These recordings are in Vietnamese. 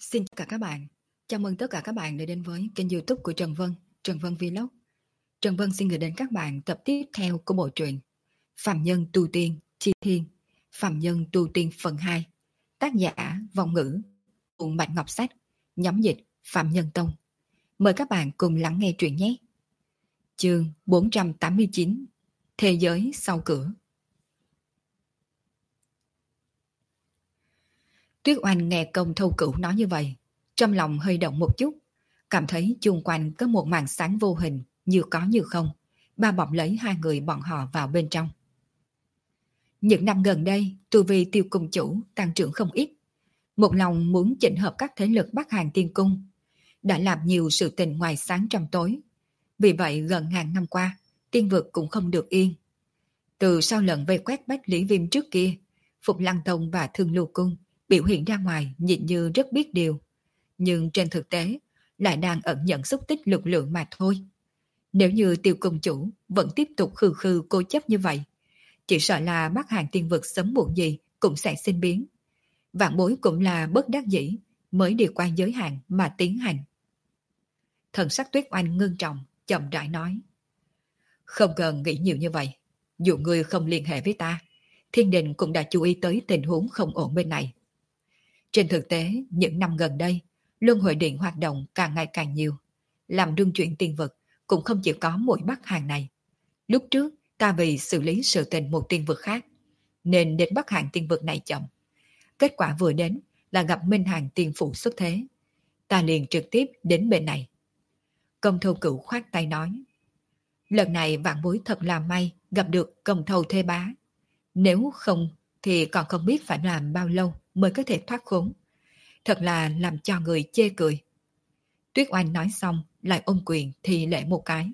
Xin chào các bạn. Chào mừng tất cả các bạn đã đến với kênh YouTube của Trần Vân, Trần Vân Vlog. Trần Vân xin gửi đến các bạn tập tiếp theo của bộ truyện Phạm Nhân Tu Tiên Chi Thiên, Phạm Nhân Tu Tiên phần 2. Tác giả Vọng Ngữ, cùng Bạch Ngọc Sách, nhóm dịch Phạm Nhân Tông. Mời các bạn cùng lắng nghe truyện nhé. Chương 489: Thế giới sau cửa. Tuyết Oanh nghe Công Thâu Cửu nói như vậy, trong lòng hơi động một chút, cảm thấy chung quanh có một màn sáng vô hình, như có như không, bao bọc lấy hai người bọn họ vào bên trong. Những năm gần đây, tu vi Tiêu Cung Chủ tăng trưởng không ít, một lòng muốn chỉnh hợp các thế lực Bắc Hàn Tiên Cung, đã làm nhiều sự tình ngoài sáng trong tối. Vì vậy gần ngàn năm qua, tiên vực cũng không được yên. Từ sau lần vây quét Bách Lý Viêm trước kia, Phục Lăng Tông và Thương Lưu Cung biểu hiện ra ngoài nhìn như rất biết điều, nhưng trên thực tế lại đang ẩn nhận xúc tích lực lượng mà thôi. Nếu như Tiêu Cung Chủ vẫn tiếp tục khư khư cố chấp như vậy, chỉ sợ là Bắc Hàn tiên vực sớm muộn gì cũng sẽ sinh biến. Vạn Bối cũng là bất đắc dĩ mới đi qua giới hạn mà tiến hành. Thần sắc Tuyết Oanh ngưng trọng, chậm rãi nói: Không cần nghĩ nhiều như vậy. Dù ngươi không liên hệ với ta, Thiên Đình cũng đã chú ý tới tình huống không ổn bên này. Trên thực tế, những năm gần đây, Luân Hồi Điện hoạt động càng ngày càng nhiều. Làm rung chuyển tiên vực cũng không chỉ có mỗi Bắc Hàn này. Lúc trước, ta vì xử lý sự tình một tiên vực khác, nên đến Bắc Hàn tiên vực này chậm. Kết quả vừa đến là gặp Minh Hàn tiên phụ xuất thế. Ta liền trực tiếp đến bên này. Công Thâu Cửu khoát tay nói: Lần này Vạn Bối thật là may gặp được Công Thâu Thế Bá. Nếu không thì còn không biết phải làm bao lâu mới có thể thoát khốn. Thật là làm cho người chê cười. Tuyết Oanh nói xong lại ôm quyền thì lễ một cái.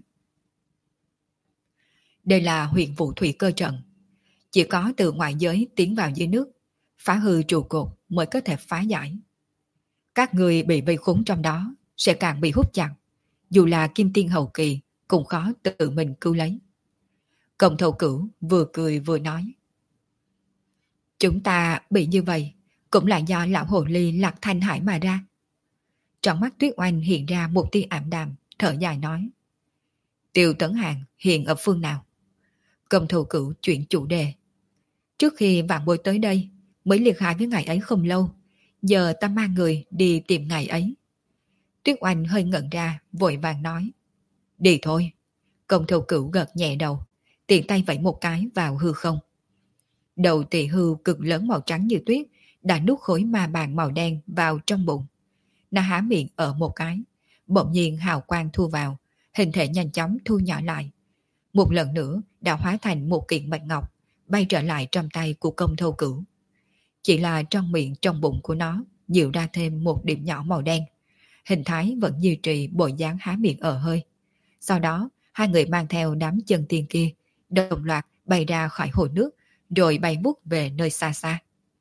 Đây là huyền vũ thủy cơ trận. Chỉ có từ ngoại giới tiến vào dưới nước, phá hư trụ cột mới có thể phá giải. Các người bị vây khốn trong đó sẽ càng bị hút chặt. Dù là kim tiên hậu kỳ cũng khó tự mình cứu lấy. Công Thâu Cửu vừa cười vừa nói: Chúng ta bị như vậy cũng là do lão hồ ly Lạc Thanh Hải mà ra. Trong mắt Tuyết Oanh hiện ra một tia ảm đạm, thở dài nói: Tiêu Tấn Hàng hiện ở phương nào? Công Thâu Cửu chuyển chủ đề: Trước khi Vạn Bối tới đây mới liệt hại với ngày ấy không lâu, giờ ta mang người đi tìm ngày ấy. Tuyết Oanh hơi ngẩn ra, vội vàng nói: Đi thôi. Công Thâu Cửu gật nhẹ đầu, tiện tay vẫy một cái vào hư không. Đầu tỳ hưu cực lớn màu trắng như tuyết đã nuốt khối ma bàn màu đen vào trong bụng. Nó há miệng ở một cái, bỗng nhiên hào quang thu vào, hình thể nhanh chóng thu nhỏ lại. Một lần nữa đã hóa thành một kiện bạch ngọc, bay trở lại trong tay của Công Thâu Cửu. Chỉ là trong miệng trong bụng của nó nhiều ra thêm một điểm nhỏ màu đen. Hình thái vẫn duy trì bộ dáng há miệng ở hơi. Sau đó, hai người mang theo đám chân tiên kia, đồng loạt bay ra khỏi hồ nước, rồi bay vút về nơi xa xa.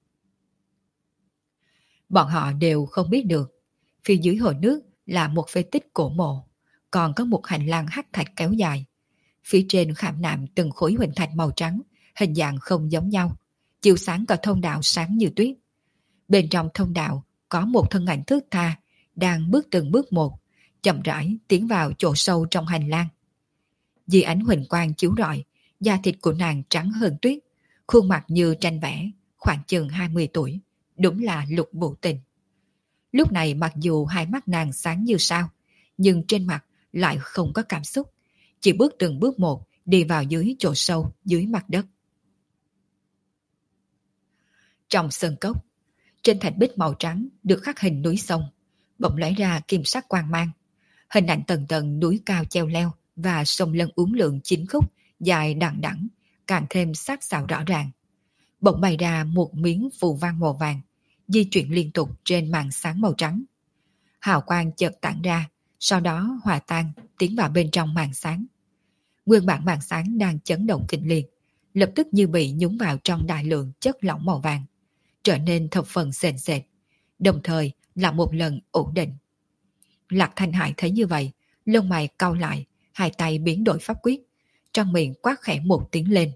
Bọn họ đều không biết được, phía dưới hồ nước là một phế tích cổ mộ, còn có một hành lang hắc thạch kéo dài. Phía trên khảm nạm từng khối huỳnh thạch màu trắng, hình dạng không giống nhau, chiếu sáng cả thông đạo sáng như tuyết. Bên trong thông đạo có một thân ảnh thướt tha, đang bước từng bước một, chậm rãi tiến vào chỗ sâu trong hành lang. Dưới ánh huỳnh quang chiếu rọi, da thịt của nàng trắng hơn tuyết, khuôn mặt như tranh vẽ, khoảng chừng 20 tuổi, đúng là Lục Vũ Tình. Lúc này mặc dù hai mắt nàng sáng như sao, nhưng trên mặt lại không có cảm xúc, chỉ bước từng bước một đi vào dưới chỗ sâu dưới mặt đất. Trong sơn cốc, trên thạch bích màu trắng được khắc hình núi sông, bỗng lóe ra kim sắc quang mang. Hình ảnh tầng tầng núi cao treo leo và sông lân uốn lượn chín khúc dài đằng đẵng, càng thêm sắc sảo rõ ràng. Bỗng bày ra một miếng phù văn màu vàng, di chuyển liên tục trên màn sáng màu trắng. Hào quang chợt tản ra, sau đó hòa tan tiến vào bên trong màn sáng. Nguyên bản màn sáng đang chấn động kịch liệt, lập tức như bị nhúng vào trong đại lượng chất lỏng màu vàng, trở nên thập phần sền sệt, đồng thời là một lần ổn định. Lạc Thanh Hải thấy như vậy, lông mày cau lại, hai tay biến đổi pháp quyết, trong miệng quát khẽ một tiếng lên.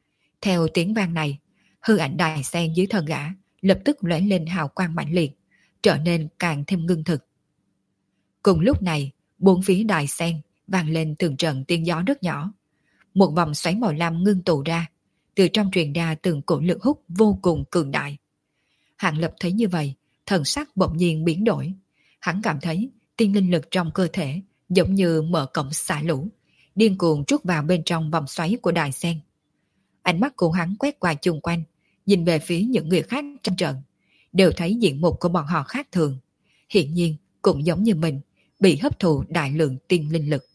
Theo tiếng vang này, hư ảnh đài sen dưới thân gã lập tức lóe lên hào quang mãnh liệt, trở nên càng thêm ngưng thực. Cùng lúc này, bốn phía đài sen vang lên từng trận tiếng gió rất nhỏ. Một vòng xoáy màu lam ngưng tụ ra, từ trong truyền ra từng cổ lực hút vô cùng cường đại. Hạng Lập thấy như vậy, thần sắc bỗng nhiên biến đổi. Hắn cảm thấy tiên linh lực trong cơ thể giống như mở cổng xả lũ, điên cuồng trút vào bên trong vòng xoáy của đài sen. Ánh mắt của hắn quét qua chung quanh, nhìn về phía những người khác trong trận, đều thấy diện mục của bọn họ khác thường. Hiện nhiên cũng giống như mình, bị hấp thụ đại lượng tiên linh lực.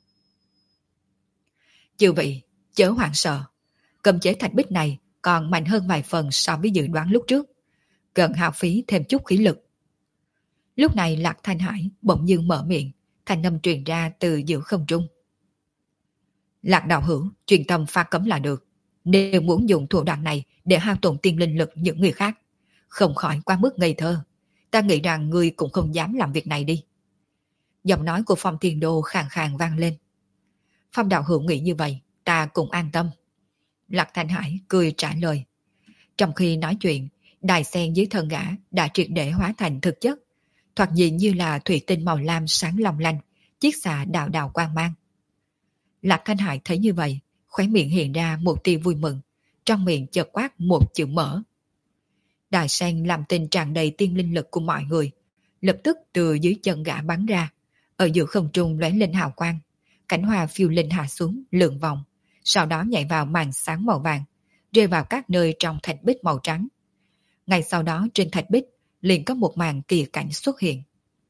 Chư vị, chớ hoảng sợ. Cấm chế thạch bích này còn mạnh hơn vài phần so với dự đoán lúc trước. Cần hao phí thêm chút khí lực. Lúc này Lạc Thanh Hải bỗng dưng mở miệng, thanh âm truyền ra từ giữa không trung. Lạc đạo hữu, truyền tâm pha cấm là được. Nếu muốn dùng thủ đoạn này để hao tổn tiên linh lực những người khác, không khỏi quá mức ngây thơ. Ta nghĩ rằng ngươi cũng không dám làm việc này đi. Giọng nói của Phong Thiên Đô khàn khàn vang lên. Phong đạo hữu nghĩ như vậy, ta cũng an tâm. Lạc Thanh Hải cười trả lời. Trong khi nói chuyện, đài sen dưới thân gã đã triệt để hóa thành thực chất, thoạt nhìn như là thủy tinh màu lam sáng long lanh, chiếc xà đạo đạo quang mang. Lạc Thanh Hải thấy như vậy, khóe miệng hiện ra một tia vui mừng, trong miệng chợt quát một chữ mở. Đài sen làm tình tràn đầy tiên linh lực của mọi người, lập tức từ dưới chân gã bắn ra, ở giữa không trung lóe lên hào quang, cảnh hoa phiêu linh hạ xuống lượn vòng, sau đó nhảy vào màn sáng màu vàng, rơi vào các nơi trong thạch bích màu trắng. Ngay sau đó trên thạch bích liền có một màn kỳ cảnh xuất hiện.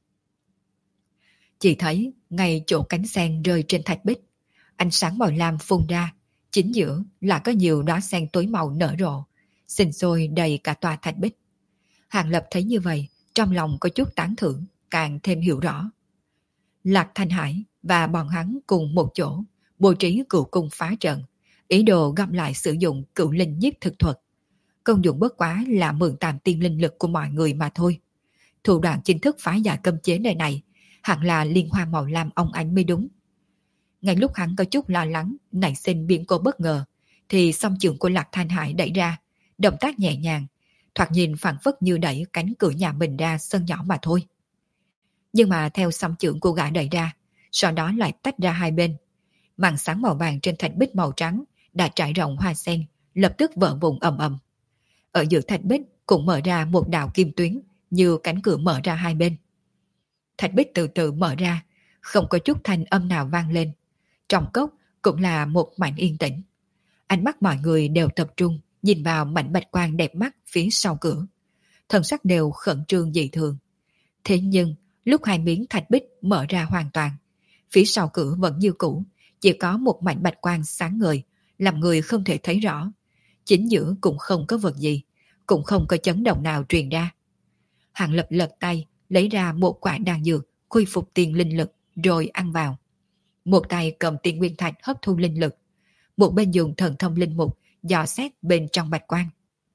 Chỉ thấy ngay chỗ cánh sen rơi trên thạch bích, ánh sáng màu lam phun ra, chính giữa là có nhiều đóa sen tối màu nở rộ, xinh xôi đầy cả tòa thạch bích. Hàng Lập thấy như vậy, trong lòng có chút tán thưởng, càng thêm hiểu rõ. Lạc Thanh Hải và bọn hắn cùng một chỗ, bố trí cửu cung phá trận, ý đồ gom lại sử dụng cửu linh nhiếp thực thuật. Công dụng bất quá là mượn tạm tiên linh lực của mọi người mà thôi. Thủ đoạn chính thức phá giải cấm chế này hẳn là liên hoa màu lam ông ánh mới đúng. Ngay lúc hắn có chút lo lắng, nảy sinh biến cố bất ngờ, thì song trường của Lạc Thanh Hải đẩy ra, động tác nhẹ nhàng, thoạt nhìn phảng phất như đẩy cánh cửa nhà mình ra sân nhỏ mà thôi. Nhưng mà theo song trường của gã đẩy ra, sau đó lại tách ra hai bên. Màn sáng màu vàng trên thạch bích màu trắng đã trải rộng hoa sen, lập tức vỡ vụn ầm ầm. Ở giữa thạch bích cũng mở ra một đạo kim tuyến, như cánh cửa mở ra hai bên. Thạch bích từ từ mở ra, không có chút thanh âm nào vang lên. Trong cốc cũng là một mảnh yên tĩnh. Ánh mắt mọi người đều tập trung nhìn vào mảnh bạch quang đẹp mắt phía sau cửa. Thần sắc đều khẩn trương dị thường. Thế nhưng lúc hai miếng thạch bích mở ra hoàn toàn, phía sau cửa vẫn như cũ, chỉ có một mảnh bạch quang sáng ngời, làm người không thể thấy rõ. Chính giữa cũng không có vật gì, cũng không có chấn động nào truyền ra. Hàng Lập lật tay, lấy ra một quả đan dược, khôi phục tiên linh lực, rồi ăn vào. Một tay cầm tiên nguyên thạch hấp thu linh lực, một bên dùng thần thông linh mục, dò xét bên trong bạch quang.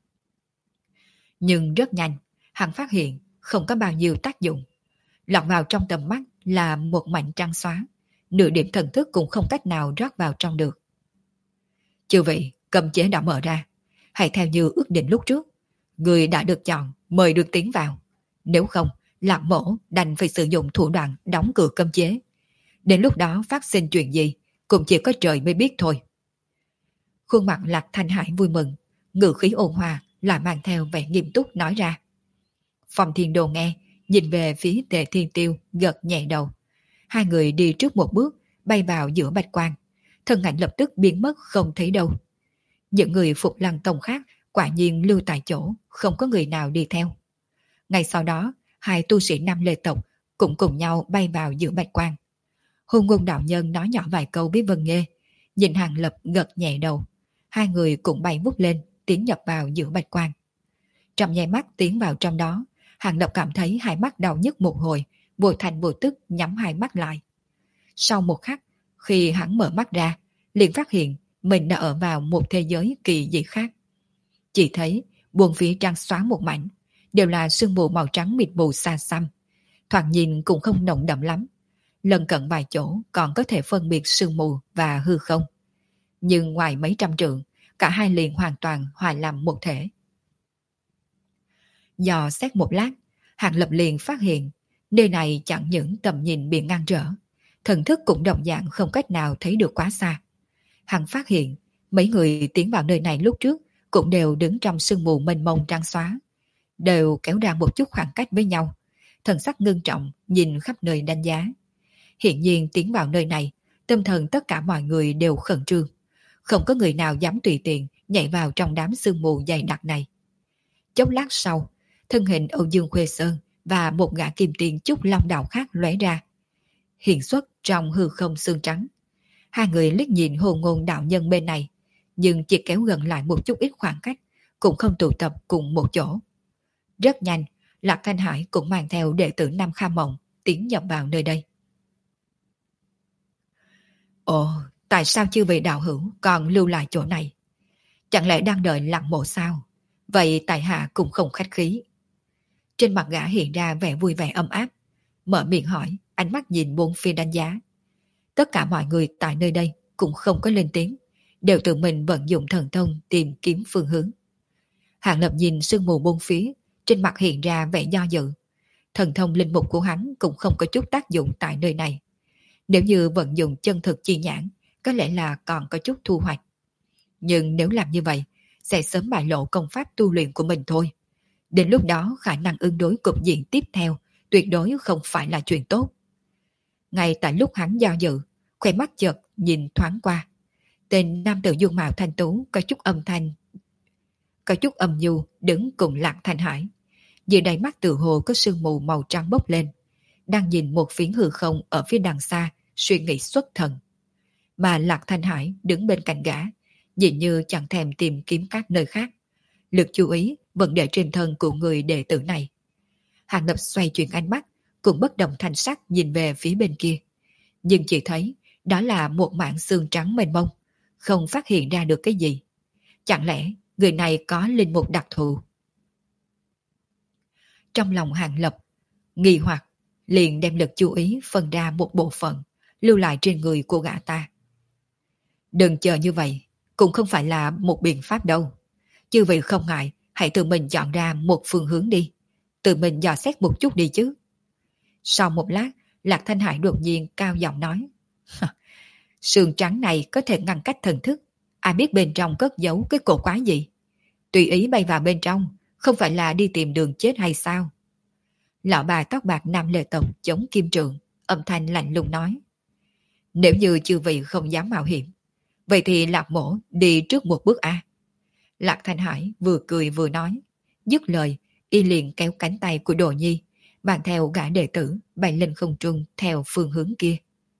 Nhưng rất nhanh, hắn phát hiện không có bao nhiêu tác dụng. Lọt vào trong tầm mắt là một mảnh trắng xóa, nửa điểm thần thức cũng không cách nào rót vào trong được. Chư vị, cấm chế đã mở ra, hãy theo như ước định lúc trước. Người đã được chọn, mời được tiến vào. Nếu không, Lạc Mổ đành phải sử dụng thủ đoạn đóng cửa cấm chế. Đến lúc đó phát sinh chuyện gì, cũng chỉ có trời mới biết thôi. Khuôn mặt Lạc Thanh Hải vui mừng, ngữ khí ôn hòa lại mang theo vẻ nghiêm túc nói ra. Phong Thiên Đồ nghe, nhìn về phía Tề Thiên Tiêu, gật nhẹ đầu. Hai người đi trước một bước, bay vào giữa bạch quang. Thân ảnh lập tức biến mất không thấy đâu. Những người Phục Lăng Tông khác quả nhiên lưu tại chỗ, không có người nào đi theo. Ngay sau đó, hai tu sĩ Nam Lê tộc cũng cùng nhau bay vào giữa bạch quang. Hôn Ngôn đạo nhân nói nhỏ vài câu với Vân Nghê, nhìn Hàng Lập gật nhẹ đầu. Hai người cũng bay vút lên, tiến nhập vào giữa bạch quang. Trong nháy mắt tiến vào trong đó, Hàng Lập cảm thấy hai mắt đau nhức một hồi, vô thành vô tức nhắm hai mắt lại. Sau một khắc, khi hắn mở mắt ra, liền phát hiện mình đã ở vào một thế giới kỳ dị khác. Chỉ thấy buồng phía trăng xóa một mảnh, đều là sương mù màu trắng mịt mù xa xăm. Thoạt nhìn cũng không nồng đậm lắm. Lần cận vài chỗ còn có thể phân biệt sương mù và hư không. Nhưng ngoài mấy trăm trượng, cả hai liền hoàn toàn hòa làm một thể. Dò xét một lát, Hàng Lập liền phát hiện, nơi này chẳng những tầm nhìn bị ngăn trở, thần thức cũng đồng dạng không cách nào thấy được quá xa. Hắn phát hiện, mấy người tiến vào nơi này lúc trước cũng đều đứng trong sương mù mênh mông trắng xóa, đều kéo ra một chút khoảng cách với nhau, thần sắc ngưng trọng nhìn khắp nơi đánh giá. Hiện nhiên tiến vào nơi này, tâm thần tất cả mọi người đều khẩn trương, không có người nào dám tùy tiện nhảy vào trong đám sương mù dày đặc này. Chốc lát sau, thân hình Âu Dương Khuê Sơn và một gã kim tiền chút long đạo khác lóe ra, hiện xuất trong hư không xương trắng. Hai người liếc nhìn Hồ Ngôn đạo nhân bên này, nhưng chỉ kéo gần lại một chút ít khoảng cách, cũng không tụ tập cùng một chỗ. Rất nhanh, Lạc Thanh Hải cũng mang theo đệ tử Nam Kha Mộng tiến nhập vào nơi đây. Ồ, tại sao chư vị đạo hữu còn lưu lại chỗ này? Chẳng lẽ đang đợi Lạc Mộ sao? Vậy tại hạ cũng không khách khí. Trên mặt gã hiện ra vẻ vui vẻ ấm áp, mở miệng hỏi, ánh mắt nhìn bốn phía đánh giá. Tất cả mọi người tại nơi đây cũng không có lên tiếng, đều tự mình vận dụng thần thông tìm kiếm phương hướng. Hàng Lập nhìn sương mù bốn phía, trên mặt hiện ra vẻ do dự. Thần thông linh mục của hắn cũng không có chút tác dụng tại nơi này. Nếu như vận dụng chân thực chi nhãn, có lẽ là còn có chút thu hoạch. Nhưng nếu làm như vậy, sẽ sớm bại lộ công pháp tu luyện của mình thôi. Đến lúc đó khả năng ứng đối cục diện tiếp theo tuyệt đối không phải là chuyện tốt. Ngay tại lúc hắn do dự, khóe mắt chợt nhìn thoáng qua. Tên nam tử dung mạo thanh tú có chút âm nhu đứng cùng Lạc Thanh Hải. Dưới đáy mắt tự hồ có sương mù màu trắng bốc lên, đang nhìn một phiến hư không ở phía đằng xa, suy nghĩ xuất thần. Mà Lạc Thanh Hải đứng bên cạnh gã, nhìn như chẳng thèm tìm kiếm các nơi khác. Lực chú ý vẫn để trên thân của người đệ tử này. Hàng Lập xoay chuyển ánh mắt, cũng bất động thanh sắc nhìn về phía bên kia. Nhưng chỉ thấy đó là một mảng xương trắng mênh mông, không phát hiện ra được cái gì. Chẳng lẽ người này có linh mục đặc thù? Trong lòng Hàng Lập nghi hoặc, liền đem lực chú ý phân ra một bộ phận, lưu lại trên người của gã ta. Đừng chờ như vậy, cũng không phải là một biện pháp đâu. Chư vị không ngại, hãy tự mình chọn ra một phương hướng đi. Tự mình dò xét một chút đi chứ. Sau một lát, Lạc Thanh Hải đột nhiên cao giọng nói. Sườn trắng này có thể ngăn cách thần thức. Ai biết bên trong cất giấu cái cổ quái gì? Tùy ý bay vào bên trong, không phải là đi tìm đường chết hay sao? Lão bà tóc bạc nam lệ tộc chống kim trượng, âm thanh lạnh lùng nói. Nếu như chư vị không dám mạo hiểm, vậy thì Lạc Mổ đi trước một bước a. Lạc Thanh Hải vừa cười vừa nói. Dứt lời, y liền kéo cánh tay của Đồ Nhi, bàn theo gã đệ tử bay lên không trung theo phương hướng kia.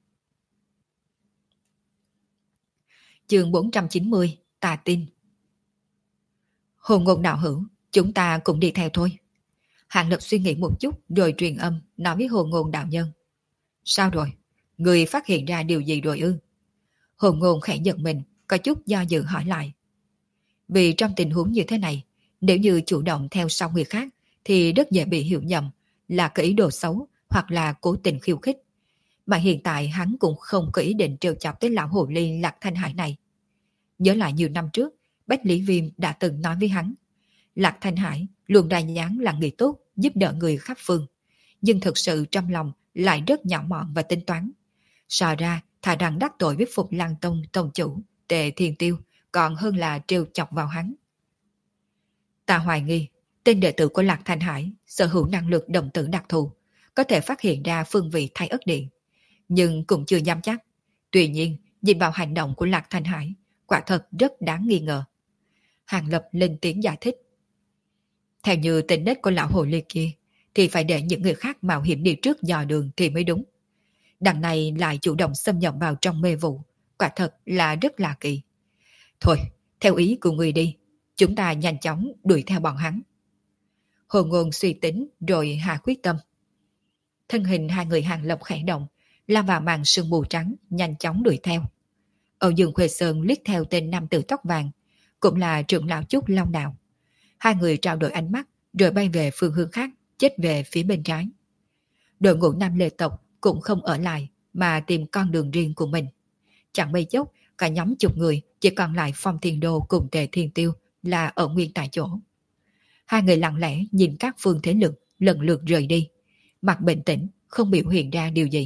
Chương 490, Tà Tin. Hồ Ngôn đạo hữu, chúng ta cũng đi theo thôi. Hàng Lập suy nghĩ một chút rồi truyền âm nói với Hồ Ngôn đạo nhân. Sao rồi? Người phát hiện ra điều gì rồi ư? Hồ Ngôn khẽ giật mình, có chút do dự hỏi lại. Vì trong tình huống như thế này, nếu như chủ động theo sau người khác thì rất dễ bị hiểu nhầm là có ý đồ xấu hoặc là cố tình khiêu khích. Mà hiện tại hắn cũng không có ý định trêu chọc tới lão hồ ly Lạc Thanh Hải này. Nhớ lại nhiều năm trước, Bách Lý Viêm đã từng nói với hắn, Lạc Thanh Hải luôn ra dáng là người tốt, giúp đỡ người khắp phương, nhưng thực sự trong lòng lại rất nhỏ mọn và tính toán. Sợ ra thà rằng đắc tội với Phục Lăng Tông tông chủ Tề Thiên Tiêu còn hơn là trêu chọc vào hắn. Ta hoài nghi tên đệ tử của Lạc Thanh Hải sở hữu năng lực đồng tử đặc thù, có thể phát hiện ra phương vị Thái Ất Điện, nhưng cũng chưa dám chắc. Tuy nhiên, nhìn vào hành động của Lạc Thanh Hải, quả thật rất đáng nghi ngờ. Hàng Lập lên tiếng giải thích. Theo như tính nết của lão hồ ly kia, thì phải để những người khác mạo hiểm đi trước dò đường thì mới đúng. Đằng này lại chủ động xâm nhập vào trong mê vụ, quả thật là rất lạ kỳ. Thôi, theo ý của người đi, chúng ta nhanh chóng đuổi theo bọn hắn. Hồ Ngôn suy tính rồi hạ quyết tâm. Thân hình hai người Hàng Lập khẽ động, lao vào màn sương mù trắng, nhanh chóng đuổi theo. Âu Dương Khuê Sơn liếc theo tên nam tử tóc vàng, cũng là trưởng lão Trúc Long Đạo. Hai người trao đổi ánh mắt, rồi bay về phương hướng khác, chết về phía bên trái. Đội ngũ Nam Lê tộc cũng không ở lại, mà tìm con đường riêng của mình. Chẳng mấy chốc, cả nhóm chục người chỉ còn lại Phong Thiên Đô cùng Tề Thiên Tiêu là ở nguyên tại chỗ. Hai người lặng lẽ nhìn các phương thế lực lần lượt rời đi, mặt bình tĩnh, không biểu hiện ra điều gì.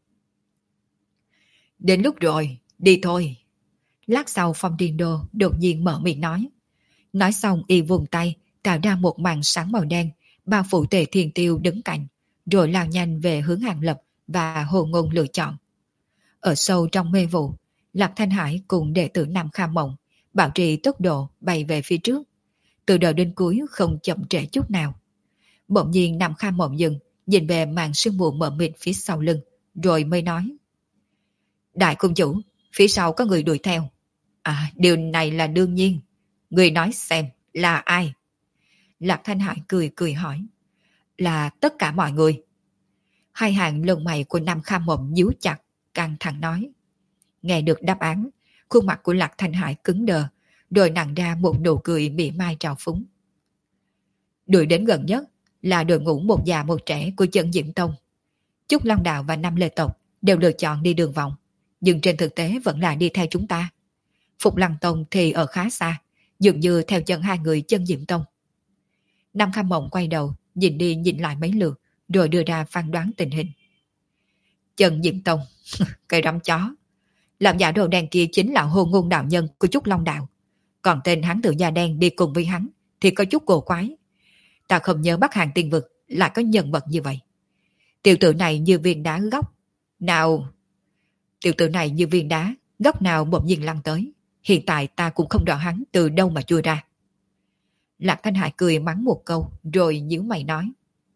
Đến lúc rồi, đi thôi. Lát sau Phong Điên Đô đột nhiên mở miệng nói. Nói xong y vùng tay, tạo ra một màn sáng màu đen, bao phủ Tề Thiên Tiêu đứng cạnh, rồi lao nhanh về hướng Hàng Lập và Hồ Ngôn lựa chọn. Ở sâu trong mê vụ, Lạc Thanh Hải cùng đệ tử Nam Kha Mộng bảo trì tốc độ bay về phía trước, từ đầu đến cuối không chậm trễ chút nào. Bỗng nhiên Nam Kha Mộng dừng, nhìn về màn sương mù mờ mịt phía sau lưng, rồi mới nói: Đại công chủ, phía sau có người đuổi theo. À, điều này là đương nhiên. Người nói xem, là ai? Lạc Thanh Hải cười cười hỏi. Là tất cả mọi người. Hai hàng lông mày của Nam Kha Mộng nhíu chặt, căng thẳng nói. Nghe được đáp án, khuôn mặt của Lạc Thanh Hải cứng đờ, rồi nặn ra một nụ cười mỉa mai trào phúng. Đuổi đến gần nhất là đội ngũ một già một trẻ của Chân Diễm Tông. Chúc Long Đạo và Năm Lê Tộc đều lựa chọn đi đường vòng, nhưng trên thực tế vẫn là đi theo chúng ta. Phục Lăng Tông thì ở khá xa, dường như theo chân hai người Chân Diễm Tông. Nam Kha Mộng quay đầu, nhìn đi nhìn lại mấy lượt, rồi đưa ra phán đoán tình hình. Chân Diễm Tông, cây rắm chó. Làm giả đồ đen kia chính là Hồ Ngôn đạo nhân của Trúc Long Đạo. Còn tên hắn tự da đen đi cùng với hắn thì có chút cổ quái. Ta không nhớ Bắc Hàng Tiên Vực lại có nhân vật như vậy. Tiểu tử này như viên đá góc. Tiểu tử này như viên đá, góc nào bỗng nhiên lăn tới. Hiện tại ta cũng không rõ hắn từ đâu mà chui ra. Lạc Thanh Hải cười mắng một câu, rồi nhíu mày nói.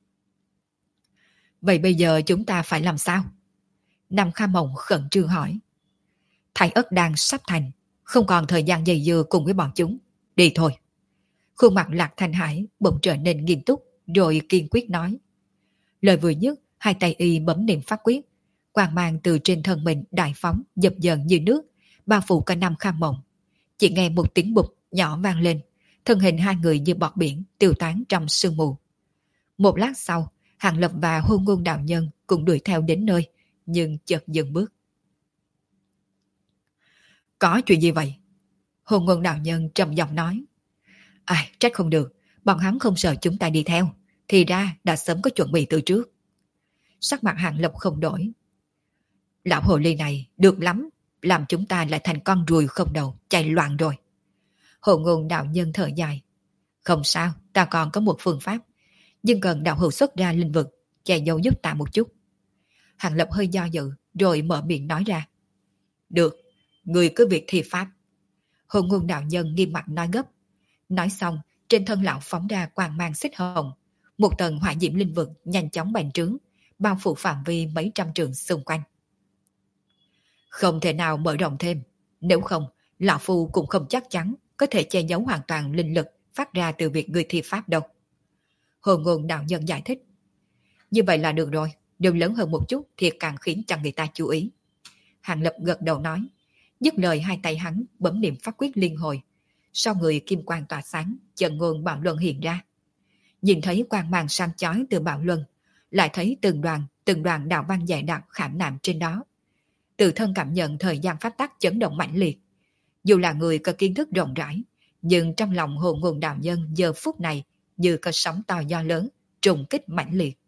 Vậy bây giờ chúng ta phải làm sao? Nam Kha Mộng khẩn trương hỏi. Thái ất đang sắp thành, không còn thời gian dây dưa cùng với bọn chúng. Đi thôi. Khuôn mặt Lạc Thanh Hải bỗng trở nên nghiêm túc, rồi kiên quyết nói. Lời vừa dứt, hai tay y bấm niệm pháp quyết. Quang mang từ trên thân mình đại phóng, dập dờn như nước, bao phủ cả Nam Kha Mộng. Chỉ nghe một tiếng bụp nhỏ vang lên, thân hình hai người như bọt biển tiêu tán trong sương mù. Một lát sau, Hàng Lập và Hôn Ngôn đạo nhân cũng đuổi theo đến nơi, nhưng chợt dừng bước. Có chuyện gì vậy? Hôn Ngôn đạo nhân trầm giọng nói. Ai, trách không được, bọn hắn không sợ chúng ta đi theo, thì ra đã sớm có chuẩn bị từ trước. Sắc mặt Hàng Lập không đổi. Lão hồ ly này được lắm, làm chúng ta lại thành con ruồi không đầu, chạy loạn rồi. Hồ Ngôn đạo nhân thở dài. Không sao, ta còn có một phương pháp, nhưng cần đạo hữu xuất ra linh vực, che giấu giúp ta một chút. Hàng Lập hơi do dự, rồi mở miệng nói ra. Được, người cứ việc thi pháp. Hồ Ngôn đạo nhân nghiêm mặt nói gấp. Nói xong, trên thân lão phóng ra quang mang xích hồng, một tầng hỏa diễm linh vực nhanh chóng bành trướng, bao phủ phạm vi mấy trăm trượng xung quanh. Không thể nào mở rộng thêm, nếu không, lão phu cũng không chắc chắn có thể che giấu hoàn toàn linh lực phát ra từ việc người thi pháp đâu. Hồ Ngôn đạo nhân giải thích. Như vậy là được rồi, đều lớn hơn một chút thì càng khiến cho người ta chú ý. Hàng Lập gật đầu nói. Dứt lời hai tay hắn bấm niệm pháp quyết liên hồi. Sau người kim quang tỏa sáng, chân ngôn bạo luân hiện ra. Nhìn thấy quang mang sang chói từ bạo luân, lại thấy từng đoàn đạo văn dày đặc khảm nạm trên đó. Tự thân cảm nhận thời gian pháp tắc chấn động mãnh liệt. Dù là người có kiến thức rộng rãi, nhưng trong lòng Hồ Ngôn đạo nhân giờ phút này như có sóng to gió lớn, trùng kích mãnh liệt.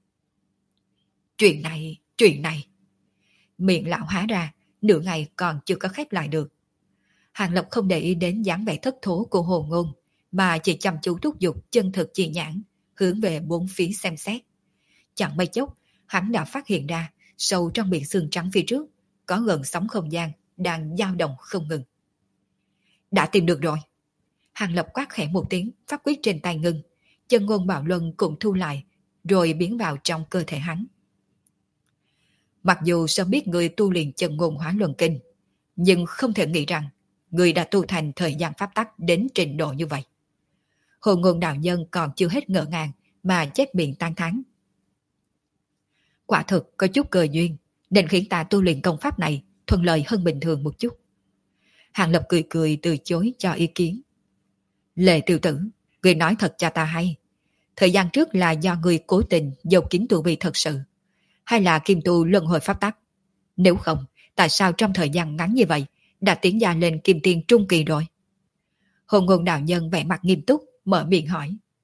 Chuyện này. Miệng lão há ra, nửa ngày còn chưa có khép lại được. Hàng Lập không để ý đến dáng vẻ thất thố của Hồ Ngôn, mà chỉ chăm chú thúc giục chân thực chi nhãn, hướng về bốn phía xem xét. Chẳng mấy chốc, hắn đã phát hiện ra, sâu trong biển xương trắng phía trước, có gần sóng không gian đang dao động không ngừng. Đã tìm được rồi. Hàng Lập quát khẽ một tiếng, pháp quyết trên tay ngưng, chân ngôn bạo luân cũng thu lại, rồi biến vào trong cơ thể hắn. Mặc dù sớm biết người tu luyện chân ngôn hóa luân kinh, nhưng không thể nghĩ rằng người đã tu thành thời gian pháp tắc đến trình độ như vậy. Hồ Ngôn đạo nhân còn chưa hết ngỡ ngàng mà chép miệng tán thán. Quả thực có chút cơ duyên, nên khiến ta tu luyện công pháp này thuận lợi hơn bình thường một chút. Hàng Lập cười cười từ chối cho ý kiến. Lệ tiểu tử, người nói thật cho ta hay. Thời gian trước là do người cố tình giấu kín tu vi thật sự, hay là kim tu luân hồi pháp tắc? Nếu không, tại sao trong thời gian ngắn như vậy đã tiến gia lên kim tiên trung kỳ rồi? Hồ Ngôn đạo nhân vẻ mặt nghiêm túc, mở miệng hỏi.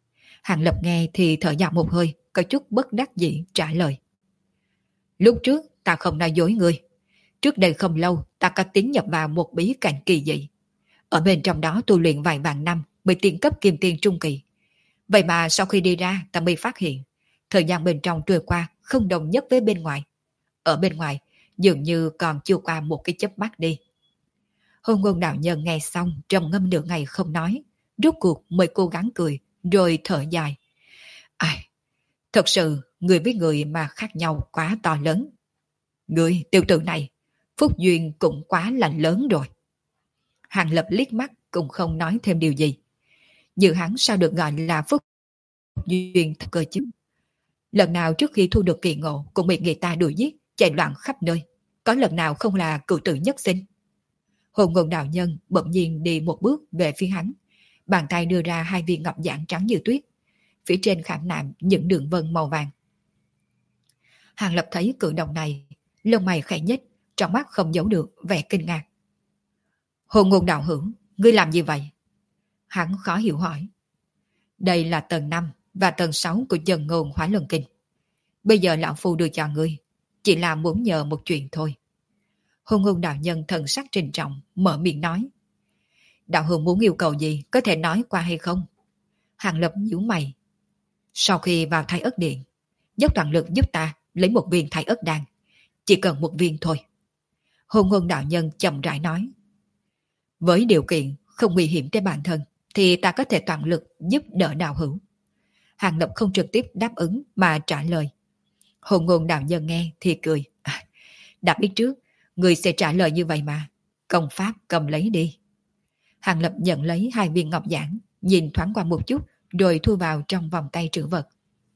Hàng Lập nghe thì thở dài một hơi, có chút bất đắc dĩ trả lời. Lúc trước ta không nói dối ngươi. Trước đây không lâu ta có tiến nhập vào một bí cảnh kỳ dị. Ở bên trong đó tu luyện vài vạn năm mới tiến cấp kim tiên trung kỳ. Vậy mà sau khi đi ra ta mới phát hiện thời gian bên trong trôi qua không đồng nhất với bên ngoài. Ở bên ngoài dường như còn chưa qua một cái chớp mắt đi. Hôn ngôn đạo nhân nghe xong trầm ngâm nửa ngày không nói. Rốt cuộc mới cố gắng cười rồi thở dài. Ai, thật sự người với người mà khác nhau quá to lớn. Người tiểu tử này phúc duyên cũng quá là lớn rồi. Hàng Lập liếc mắt cũng không nói thêm điều gì. Như hắn sao được gọi là phúc duyên thật cơ chứ. Lần nào trước khi thu được kỳ ngộ cũng bị người ta đuổi giết, chạy loạn khắp nơi. Có lần nào không là cựu tử nhất sinh. Hồn ngôn đạo nhân bỗng nhiên đi một bước về phía hắn. Bàn tay đưa ra hai viên ngọc giản trắng như tuyết. Phía trên khảm nạm những đường vân màu vàng. Hàng Lập thấy cử động này, lông mày khẽ nhếch, trong mắt không giấu được vẻ kinh ngạc. Hồn ngôn đạo hữu, ngươi làm gì vậy? Hắn khó hiểu hỏi. Đây là tầng 5 và tầng 6 của Dần Ngôn Hỏa Luân Kinh. Bây giờ lão phu đưa cho ngươi, chỉ là muốn nhờ một chuyện thôi. Hồn ngôn đạo nhân thần sắc trịnh trọng, mở miệng nói. Đạo hữu muốn yêu cầu gì, có thể nói qua hay không? Hàng Lập nhíu mày. Sau khi vào Thái Ất Điện, dốc toàn lực giúp ta lấy một viên Thái Ất Đan. Chỉ cần một viên thôi. Hồn ngôn đạo nhân chậm rãi nói. Với điều kiện không nguy hiểm tới bản thân, thì ta có thể toàn lực giúp đỡ đạo hữu. Hàng Lập không trực tiếp đáp ứng mà trả lời. Hồn ngôn đạo nhân nghe thì cười. Đã biết trước, người sẽ trả lời như vậy mà. Công pháp cầm lấy đi. Hàng Lập nhận lấy hai viên ngọc giản, nhìn thoáng qua một chút, rồi thu vào trong vòng tay trữ vật.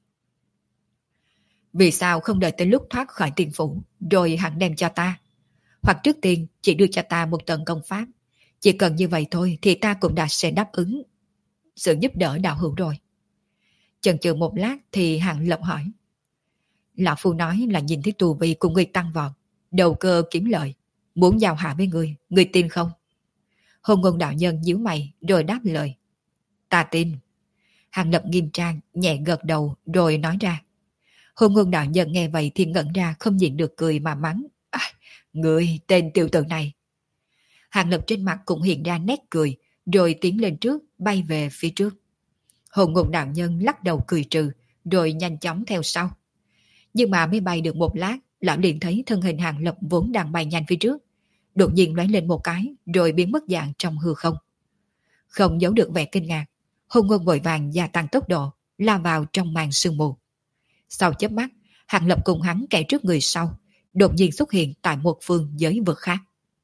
Vì sao không đợi tới lúc thoát khỏi tiền phủ, rồi hắn đem cho ta? Hoặc trước tiên chỉ đưa cho ta một tầng công pháp. Chỉ cần như vậy thôi thì ta cũng đã sẽ đáp ứng sự giúp đỡ đạo hữu rồi. Chần chừ một lát thì Hàng Lập hỏi. Lão phu nói là nhìn thấy tu vi của người tăng vọt, đầu cơ kiếm lợi, muốn giao hạ với người tin không? Hồn ngôn đạo nhân nhíu mày rồi đáp lời. Ta tin. Hàng Lập nghiêm trang, nhẹ gật đầu rồi nói ra. Hồn ngôn đạo nhân nghe vậy thì ngẩn ra không nhịn được cười mà mắng. Người tên tiểu tử này. Hàng Lập trên mặt cũng hiện ra nét cười, rồi tiến lên trước, bay về phía trước. Hồn ngôn đạo nhân lắc đầu cười trừ, rồi nhanh chóng theo sau. Nhưng mà mới bay được một lát, lão liền thấy thân hình Hàng Lập vốn đang bay nhanh phía trước. Đột nhiên lóe lên một cái, rồi biến mất dạng trong hư không. Không giấu được vẻ kinh ngạc, hồn ngôn vội vàng gia tăng tốc độ, lao vào trong màn sương mù. Sau chớp mắt, Hàng Lập cùng hắn kẻ trước người sau, đột nhiên xuất hiện tại một phương giới vực khác.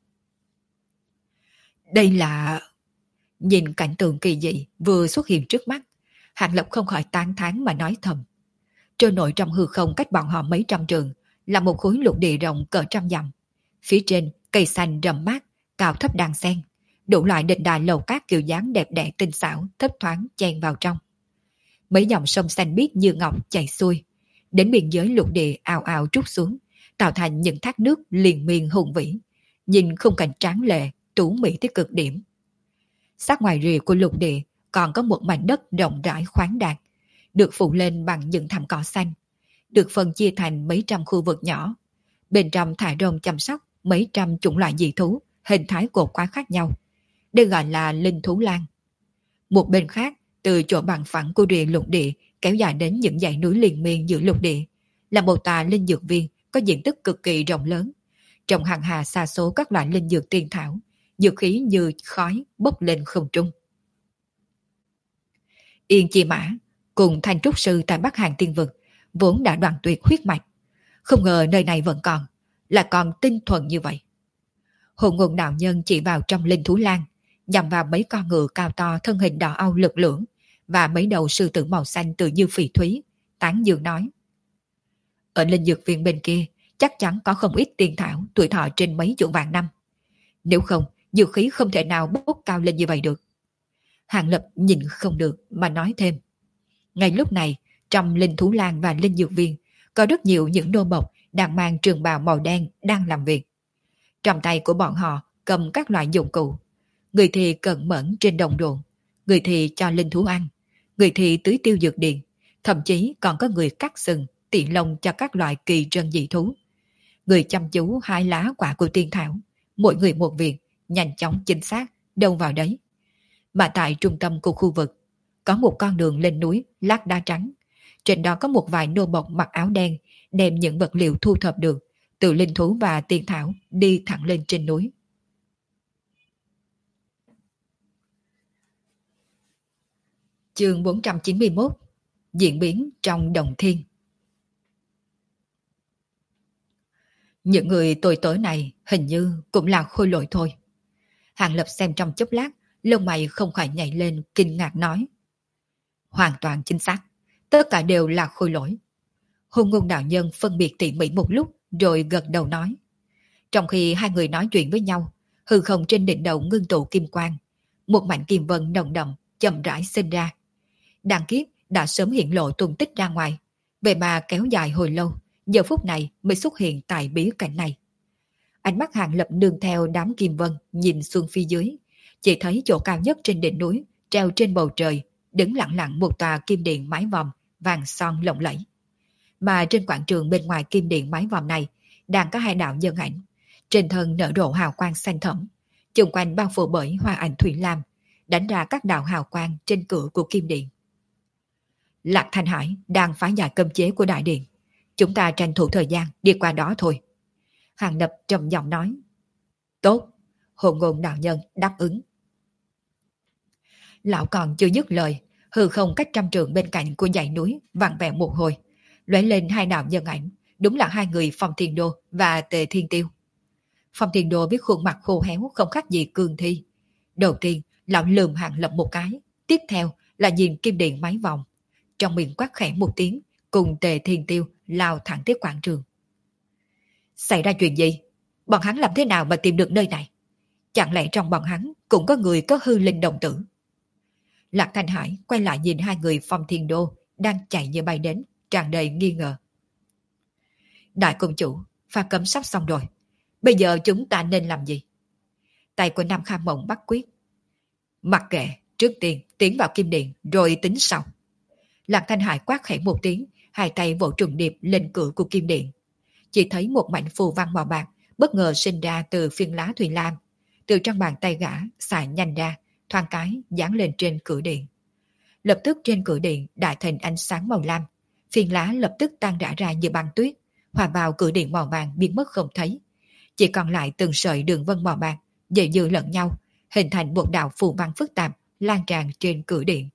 Đây là... Nhìn cảnh tượng kỳ dị vừa xuất hiện trước mắt, Hàng Lập không khỏi tán thán mà nói thầm. Trôi nổi trong hư không cách bọn họ mấy trăm trường là một khối lục địa rộng cỡ trăm dặm. Phía trên cây xanh rậm mát, cao thấp đan xen, đủ loại định đài lầu cát kiểu dáng đẹp đẽ tinh xảo thấp thoáng chen vào trong. Mấy dòng sông xanh biếc như ngọc chảy xuôi, đến biên giới lục địa ào ào trút xuống, tạo thành những thác nước liền miên hùng vĩ, nhìn khung cảnh tráng lệ, tú mỹ tới cực điểm. Sát ngoài rìa của lục địa còn có một mảnh đất rộng rãi khoáng đạt, được phủ lên bằng những thảm cỏ xanh, được phân chia thành mấy trăm khu vực nhỏ. Bên trong thả rông chăm sóc mấy trăm chủng loại dị thú, hình thái cột quá khác nhau. Đây gọi là linh thú lan. Một bên khác, từ chỗ bằng phẳng của rìa lục địa kéo dài đến những dãy núi liền miên giữa lục địa, là một tòa linh dược viên có diện tích cực kỳ rộng lớn. Trong hàng hà xa số các loại linh dược tiên thảo, dược khí như khói bốc lên không trung. Yên Chi Mã cùng Thanh Trúc Sư tại Bắc Hàng Tiên Vực vốn đã đoạn tuyệt huyết mạch. Không ngờ nơi này vẫn còn, là còn tinh thuần như vậy. Hồn ngôn đạo nhân chỉ vào trong linh thú lan, nhằm vào mấy con ngựa cao to thân hình đỏ au lực lưỡng và mấy đầu sư tử màu xanh tự như phỉ thúy, tán dương nói. Ở linh dược viện bên kia, chắc chắn có không ít tiên thảo tuổi thọ trên mấy chục vạn năm. Nếu không, dược khí không thể nào bốc cao lên như vậy được. Hàng Lập nhìn không được mà nói thêm. Ngay lúc này, trong linh thú lan và linh dược viên, có rất nhiều những nô bộc đang mang trường bào màu đen đang làm việc. Trong tay của bọn họ cầm các loại dụng cụ. Người thì cẩn mẫn trên đồng ruộng, người thì cho linh thú ăn, người thì tưới tiêu dược điền, thậm chí còn có người cắt sừng, tỉ lông cho các loại kỳ trân dị thú. Người chăm chú hái lá quả của tiên thảo, mỗi người một việc, nhanh chóng chính xác, đâu vào đấy. Mà tại trung tâm của khu vực, có một con đường lên núi lát đá trắng. Trên đó có một vài nô bộc mặc áo đen, đem những vật liệu thu thập được từ linh thú và tiên thảo đi thẳng lên trên núi. Chương 491. Diễn biến trong đồng thiên. Những người tồi tối này hình như cũng là khôi lỗi thôi. Hàng Lập xem trong chốc lát, lông mày không khỏi nhảy lên kinh ngạc nói. Hoàn toàn chính xác, tất cả đều là khôi lỗi. Hôn Ngôn đạo nhân phân biệt tỉ mỉ một lúc rồi gật đầu nói. Trong khi hai người nói chuyện với nhau, hư không trên đỉnh đầu ngưng tụ kim quang, một mảnh kim vân nồng đậm chậm rãi sinh ra. Đàn kiếp đã sớm hiện lộ tung tích ra ngoài, vậy mà kéo dài hồi lâu, giờ phút này mới xuất hiện tại bí cảnh này. Ánh mắt Hàng Lập nương theo đám kim vân nhìn xuống phía dưới, chỉ thấy chỗ cao nhất trên đỉnh núi, treo trên bầu trời, đứng lặng lặng một tòa kim điện mái vòm vàng son lộng lẫy. Mà trên quảng trường bên ngoài kim điện mái vòm này, đang có hai đạo nhân ảnh, trên thân nở rộ hào quang xanh thẫm, xung quanh bao phủ bởi hoa ảnh thủy lam, đánh ra các đạo hào quang trên cửa của kim điện. Lạc Thanh Hải đang phá giải cấm chế của đại điện, chúng ta tranh thủ thời gian đi qua đó thôi. Hàng Lập trầm giọng nói. Tốt, Hồn Ngôn đạo nhân đáp ứng. Lão còn chưa dứt lời, hư không cách trăm trượng bên cạnh của dãy núi vặn vẹo một hồi, lóe lên hai đạo nhân ảnh, đúng là hai người Phong Thiên Đô và Tề Thiên Tiêu. Phong Thiên Đô biết khuôn mặt khô héo không khác gì cương thi. Đầu tiên, lão lườm Hàng Lập một cái, tiếp theo là nhìn kim điện máy vòng, trong miệng quát khẽ một tiếng, cùng Tề Thiên Tiêu lao thẳng tới quảng trường. Xảy ra chuyện gì? Bọn hắn làm thế nào mà tìm được nơi này? Chẳng lẽ trong bọn hắn cũng có người có hư linh đồng tử? Lạc Thanh Hải quay lại nhìn hai người Phong Thiên Đô đang chạy như bay đến, tràn đầy nghi ngờ. Đại công chủ, pha cấm sắp xong rồi. Bây giờ chúng ta nên làm gì? Tay của Nam Kha Mộng bắt quyết. Mặc kệ, trước tiên tiến vào kim điện rồi tính sau. Lạc Thanh Hải quát khẽ một tiếng, hai tay vỗ trùng điệp lên cửa của kim điện. Chỉ thấy một mảnh phù văn màu bạc bất ngờ sinh ra từ phiên lá thủy lam, từ trong bàn tay gã xài nhanh ra, thoáng cái dán lên trên cửa điện. Lập tức trên cửa điện đại thành ánh sáng màu lam, phiên lá lập tức tan rã ra như băng tuyết, hòa vào cửa điện màu vàng biến mất không thấy. Chỉ còn lại từng sợi đường vân màu bạc dày dư lẫn nhau, hình thành một đạo phù văn phức tạp lan tràn trên cửa điện.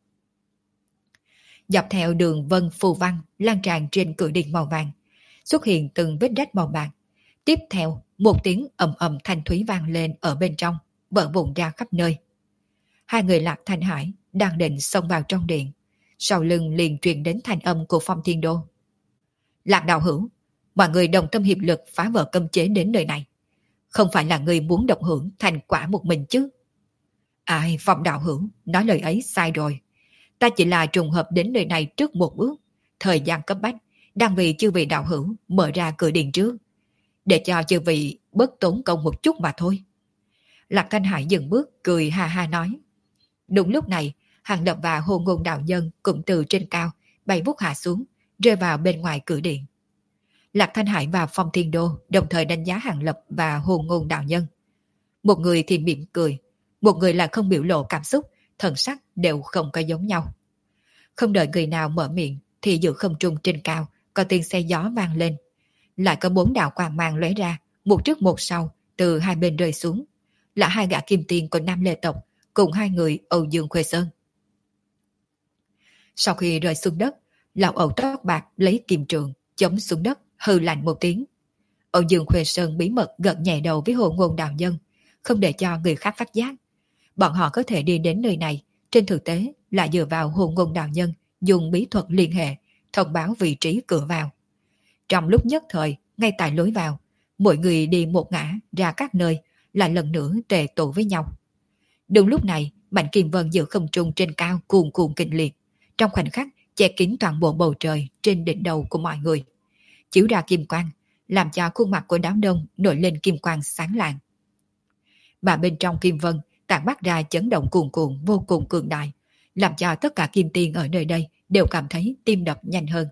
Dọc theo đường vân phù văn lan tràn trên cửa điện màu vàng, xuất hiện từng vết rách màu bạc. Tiếp theo, một tiếng ầm ầm thanh thúy vang lên ở bên trong, vỡ vụn ra khắp nơi. Hai người Lạc Thanh Hải đang định xông vào trong điện, sau lưng liền truyền đến thanh âm của Phong Thiên Đô. Lạc đạo hữu, mọi người đồng tâm hiệp lực phá vỡ cấm chế đến nơi này. Không phải là người muốn độc hưởng thành quả một mình chứ? Ai, Phong đạo hữu, nói lời ấy sai rồi. Ta chỉ là trùng hợp đến nơi này trước một bước, thời gian cấp bách, đang vì chư vị đạo hữu mở ra cửa điện trước, để cho chư vị bớt tốn công một chút mà thôi. Lạc Thanh Hải dừng bước cười ha ha nói. Đúng lúc này, Hàng Lập và Hồn Ngôn đạo nhân cũng từ trên cao bay vút hạ xuống, rơi vào bên ngoài cửa điện. Lạc Thanh Hải và Phong Thiên Đô đồng thời đánh giá Hàng Lập và Hồn Ngôn đạo nhân. Một người thì mỉm cười, một người là không biểu lộ cảm xúc, thần sắc đều không có giống nhau. Không đợi người nào mở miệng thì giữa không trung trên cao có tiếng xe gió vang lên. Lại có 4 đạo quang mang lóe ra, một trước một sau, từ hai bên rơi xuống. Là hai gã kim tiên của Nam Lê tộc cùng hai người Âu Dương Khuê Sơn. Sau khi rơi xuống đất, lão Âu tóc bạc lấy kim trường chống xuống đất, hừ lạnh một tiếng. Âu Dương Khuê Sơn bí mật gật nhẹ đầu với Hồn Ngôn đạo nhân, không để cho người khác phát giác. Bọn họ có thể đi đến nơi này, trên thực tế là dựa vào Hồn Ngôn đạo nhân dùng bí thuật liên hệ, thông báo vị trí cửa vào. Trong lúc nhất thời, ngay tại lối vào, mỗi người đi một ngã ra các nơi, lại lần nữa tề tụ với nhau. Đúng lúc này, mảnh kim vân giữa không trung trên cao cuồn cuộn kịch liệt, trong khoảnh khắc che kín toàn bộ bầu trời trên đỉnh đầu của mọi người, chiếu ra kim quang, làm cho khuôn mặt của đám đông nổi lên kim quang sáng lạng. Mà bên trong kim vân tản mát ra chấn động cuồn cuộn vô cùng cường đại, làm cho tất cả kim tiên ở nơi đây đều cảm thấy tim đập nhanh hơn.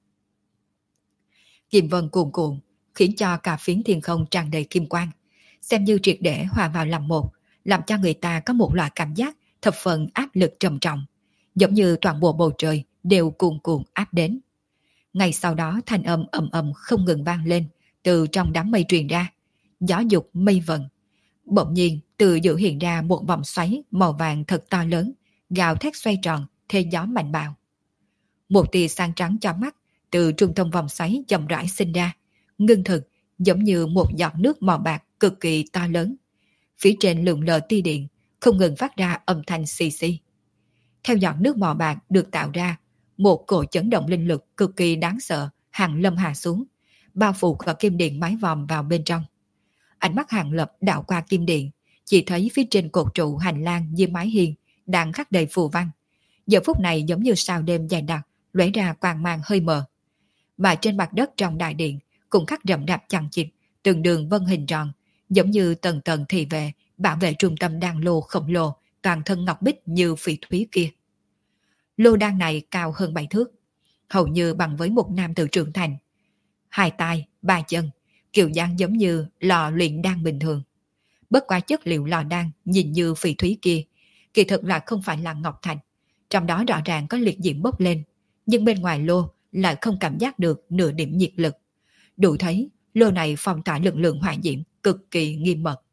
Kim vân cuồn cuộn, khiến cho cả phiến thiên không tràn đầy kim quang, xem như triệt để hòa vào làm một, làm cho người ta có một loại cảm giác thập phần áp lực trầm trọng, giống như toàn bộ bầu trời đều cuồn cuộn áp đến. Ngay sau đó thanh âm ầm ầm không ngừng vang lên từ trong đám mây truyền ra, gió dục mây vần. Bỗng nhiên từ giữa hiện ra một vòng xoáy màu vàng thật to lớn, gào thét xoay tròn, theo gió mạnh bạo. Một tia sáng trắng cho mắt từ trung tâm vòng xoáy chậm rãi sinh ra, ngưng thực giống như một giọt nước màu bạc cực kỳ to lớn. Phía trên lượn lờ tia điện, không ngừng phát ra âm thanh xì xì. Theo giọt nước màu bạc được tạo ra, một cổ chấn động linh lực cực kỳ đáng sợ hàng lâm hạ xuống, bao phủ cả kim điện mái vòm vào bên trong. Ánh mắt Hàng Lập đảo qua kim điện, chỉ thấy phía trên cột trụ hành lang dưới mái hiên đang khắc đầy phù văn. Giờ phút này giống như sao đêm dày đặc, lóe ra quang mang hơi mờ. Mà trên mặt đất trong đại điện cũng khắc rậm rạp chằng chịt, từng đường vân hình tròn, giống như tầng tầng thị vệ bảo vệ trung tâm đan lô khổng lồ, toàn thân ngọc bích như phỉ thúy kia. Lô đan này cao hơn 7 thước, hầu như bằng với một nam tử trưởng thành. Hai tay, ba chân, kiểu dáng giống như lò luyện đan bình thường. Bất quá chất liệu lò đan nhìn như phỉ thúy kia, kỳ thực là không phải là ngọc thạch, trong đó rõ ràng có liệt diễm bốc lên, nhưng bên ngoài lô lại không cảm giác được nửa điểm nhiệt lực. Đủ thấy lô này phong tỏa lực lượng hỏa diễm cực kỳ nghiêm mật.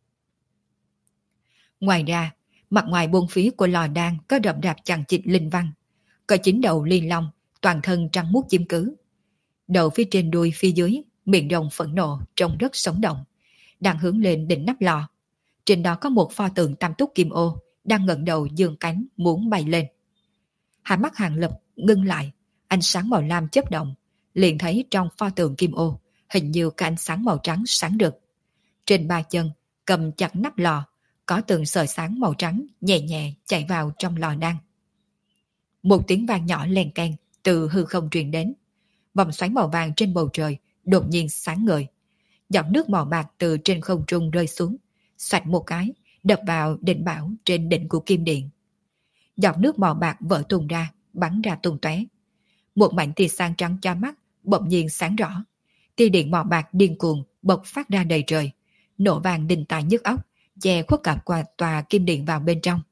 Ngoài ra, mặt ngoài bốn phía của lò đan có rậm rạp chằng chịt linh văn, có 9 đầu liên long, toàn thân trắng muốt chiếm cứ. Đầu phía trên đuôi phía dưới, miệng rồng phẫn nộ trông rất sống động, đang hướng lên đỉnh nắp lò. Trên đó có một pho tượng tam túc kim ô đang ngẩng đầu giương cánh muốn bay lên. Hai mắt Hàng Lập ngưng lại, ánh sáng màu lam chớp động, liền thấy trong pho tượng kim ô hình như có ánh sáng màu trắng sáng rực. Trên ba chân cầm chặt nắp lò, có từng sợi sáng màu trắng nhẹ nhẹ chạy vào trong lò đan. Một tiếng vang nhỏ len keng từ hư không truyền đến. Vòng xoáy màu vàng trên bầu trời đột nhiên sáng ngời. Giọt nước màu bạc từ trên không trung rơi xuống, xoạch một cái, đập vào đỉnh bảo trên đỉnh của kim điện. Giọt nước màu bạc vỡ tung ra, bắn ra tung tóe. Một mảnh tia sáng trắng cho mắt bỗng nhiên sáng rõ. Tia điện màu bạc điên cuồng bộc phát ra đầy trời, nổ vàng đinh tai nhức óc, che khuất cả tòa kim điện vào bên trong.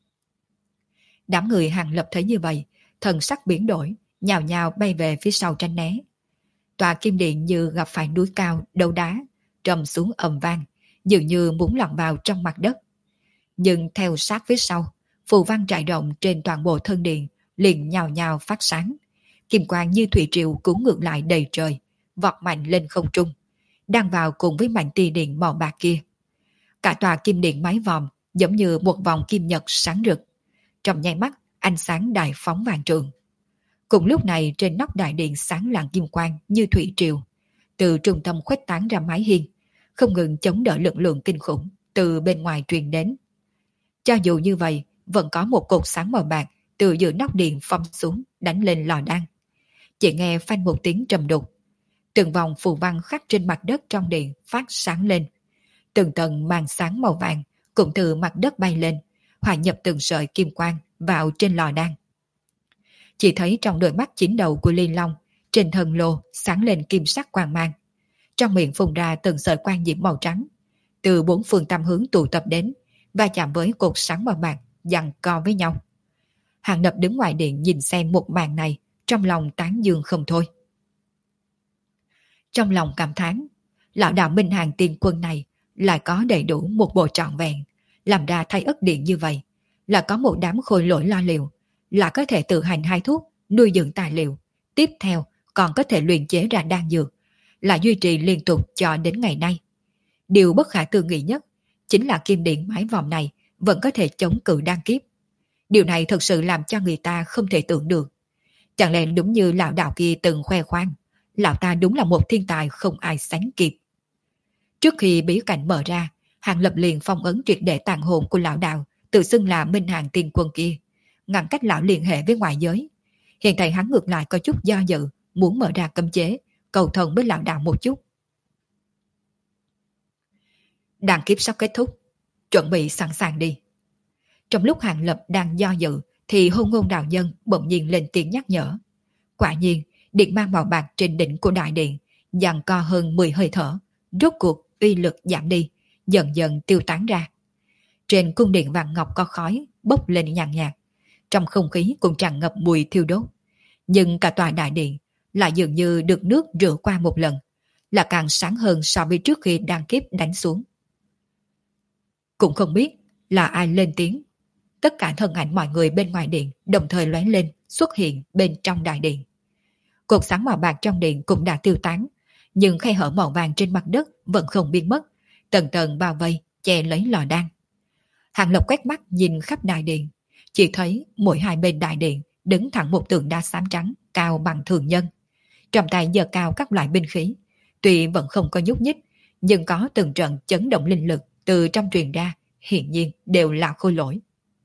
Đám người Hàng Lập thấy như vậy, thần sắc biến đổi, nhào nhào bay về phía sau tránh né. Tòa kim điện như gặp phải núi cao, đấu đá, trầm xuống ầm vang, dường như muốn lọt vào trong mặt đất. Nhưng theo sát phía sau, phù văn trải rộng trên toàn bộ thân điện, liền nhào nhào phát sáng. Kim quang như thủy triều cuốn ngược lại đầy trời, vọt mạnh lên không trung, đang vào cùng với mảnh tia điện màu bạc kia. Cả tòa kim điện mái vòm giống như một vòng kim nhật sáng rực. Trong nháy mắt, ánh sáng đại phóng vàng trường. Cùng lúc này trên nóc đại điện sáng lạng kim quang như thủy triều, từ trung tâm khuếch tán ra mái hiên, không ngừng chống đỡ lực lượng kinh khủng từ bên ngoài truyền đến. Cho dù như vậy, vẫn có một cột sáng màu bạc từ giữa nóc điện phong xuống đánh lên lò đan. Chỉ nghe phanh một tiếng trầm đục, từng vòng phù văn khắc trên mặt đất trong điện phát sáng lên. Từng tầng màn sáng màu vàng cũng từ mặt đất bay lên, hòa nhập từng sợi kim quang vào trên lò đan. Chỉ thấy trong đôi mắt 9 đầu của Liên Long, trên thân lô sáng lên kim sắc quang mang. Trong miệng phun ra từng sợi quang diễm màu trắng, từ bốn phương tám hướng tụ tập đến, và chạm với cột sáng màu bạc, giằng co với nhau. Hàng Lập đứng ngoài điện nhìn xem một màn này, trong lòng tán dương không thôi. Trong lòng cảm thán, lão đạo Minh Hàng Tiên Quân này lại có đầy đủ một bộ trọn vẹn, làm ra thay ất điện như vậy, là có một đám khôi lỗi lo liệu, là có thể tự hành hai thuốc, nuôi dưỡng tài liệu, tiếp theo còn có thể luyện chế ra đan dược, là duy trì liên tục cho đến ngày nay. Điều bất khả tư nghị nhất chính là kim điện mái vòm này vẫn có thể chống cự đan kiếp. Điều này thực sự làm cho người ta không thể tưởng được. Chẳng lẽ đúng như lão đạo kia từng khoe khoang, lão ta đúng là một thiên tài không ai sánh kịp. Trước khi bí cảnh mở ra, Hàng Lập liền phong ấn triệt để tàn hồn của lão đạo, tự xưng là Minh Hàng Tiên Quân kia, ngăn cách lão liên hệ với ngoại giới. Hiện tại hắn ngược lại có chút do dự, muốn mở ra cấm chế, cầu thần với lão đạo một chút. Đàn kiếp sắp kết thúc, chuẩn bị sẵn sàng đi. Trong lúc Hàng Lập đang do dự, thì Hôn Ngôn đạo nhân bỗng nhiên lên tiếng nhắc nhở. Quả nhiên, điện mang màu bạc trên đỉnh của đại điện, giằng co hơn 10 hơi thở, rốt cuộc uy lực giảm đi, dần dần tiêu tán ra. Trên cung điện vàng ngọc có khói bốc lên nhàn nhạt, trong không khí cũng tràn ngập mùi thiêu đốt. Nhưng cả tòa đại điện lại dường như được nước rửa qua một lần, là càng sáng hơn so với trước khi đan kiếp đánh xuống. Cũng không biết là ai lên tiếng. Tất cả thân ảnh mọi người bên ngoài điện đồng thời lóe lên, xuất hiện bên trong đại điện. Cột sáng màu bạc trong điện cũng đã tiêu tán, nhưng khe hở màu vàng trên mặt đất vẫn không biến mất, tầng tầng bao vây, che lấy lò đan. Hàng Lập quét mắt nhìn khắp đại điện, chỉ thấy mỗi hai bên đại điện đứng thẳng một tượng đá xám trắng cao bằng thường nhân. Trong tay giơ cao các loại binh khí, tuy vẫn không có nhúc nhích, nhưng có từng trận chấn động linh lực từ trong truyền ra, hiển nhiên đều là khôi lỗi.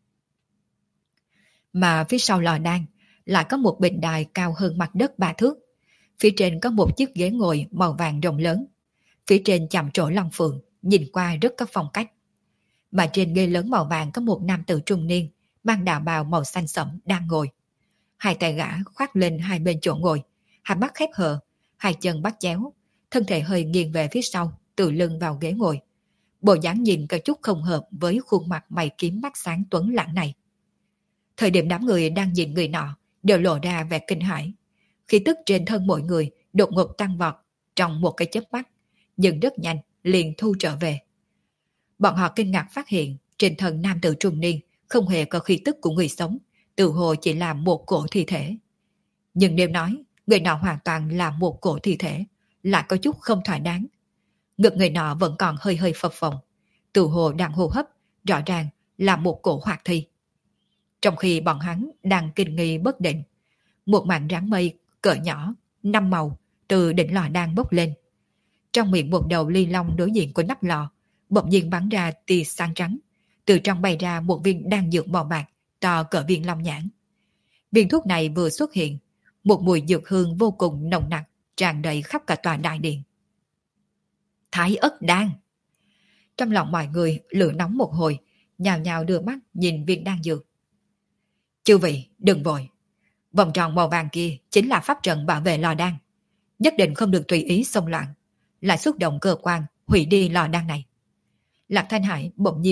Mà phía sau lò đan lại có một bình đài cao hơn mặt đất 3 thước. Phía trên có một chiếc ghế ngồi màu vàng rộng lớn. Phía trên chạm trổ long phượng, nhìn qua rất có phong cách. Mà trên ghế lớn màu vàng có một nam tử trung niên, mang đạo bào màu xanh sẫm đang ngồi. Hai tay gã khoác lên hai bên chỗ ngồi, hai mắt khép hờ, hai chân bắt chéo, thân thể hơi nghiêng về phía sau, tựa lưng vào ghế ngồi. Bộ dáng nhìn có chút không hợp với khuôn mặt mày kiếm mắt sáng tuấn lãng này. Thời điểm đám người đang nhìn người nọ đều lộ ra vẻ kinh hãi. Khí tức trên thân mỗi người đột ngột tăng vọt trong một cái chớp mắt, nhưng rất nhanh liền thu trở về. Bọn họ kinh ngạc phát hiện trên thân nam tử trung niên không hề có khí tức của người sống, tự hồ chỉ là một cổ thi thể. Nhưng nếu nói người nọ hoàn toàn là một cổ thi thể, lại có chút không thỏa đáng. Ngực người nọ vẫn còn hơi hơi phập phồng, tự hồ đang hô hấp, rõ ràng là một cổ hoạt thi. Trong khi bọn hắn đang kinh nghi bất định, một mảng ráng mây cỡ nhỏ, 5 màu từ đỉnh lò đang bốc lên. Trong miệng một đầu ly long đối diện của nắp lò, bỗng nhiên bắn ra tia sáng trắng, từ trong bay ra một viên đan dược màu bạc to cỡ viên long nhãn. Viên thuốc này vừa xuất hiện, một mùi dược hương vô cùng nồng nặc tràn đầy khắp cả tòa đại điện. Thái ất đan! Trong lòng mọi người lửa nóng một hồi, nhào nhào đưa mắt nhìn viên đan dược. Chư vị, đừng vội. Vòng tròn màu vàng kia chính là pháp trận bảo vệ lò đan. Nhất định không được tùy ý xông loạn, lại xúc động cơ quan hủy đi lò đan này. Lạc Thanh Hải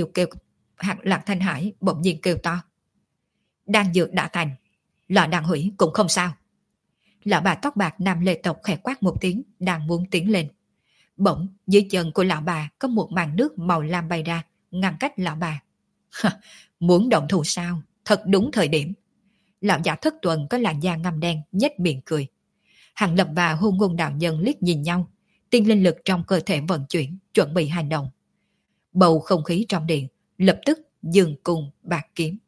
bỗng nhiên kêu to. Đan dược đã thành, lò đan hủy cũng không sao. Lão bà tóc bạc nam lê tộc khẽ quát một tiếng, đang muốn tiến lên. Bỗng dưới chân của lão bà có một màn nước màu lam bay ra, ngăn cách lão bà. Muốn động thủ sao? Thật đúng thời điểm. Lão giả Thất Tuần có làn da ngăm đen, nhếch miệng cười. Hàng Lập và Hôn Ngôn đạo nhân liếc nhìn nhau, tiên linh lực trong cơ thể vận chuyển, chuẩn bị hành động. Bầu không khí trong điện lập tức dừng cùng bạc kiếm.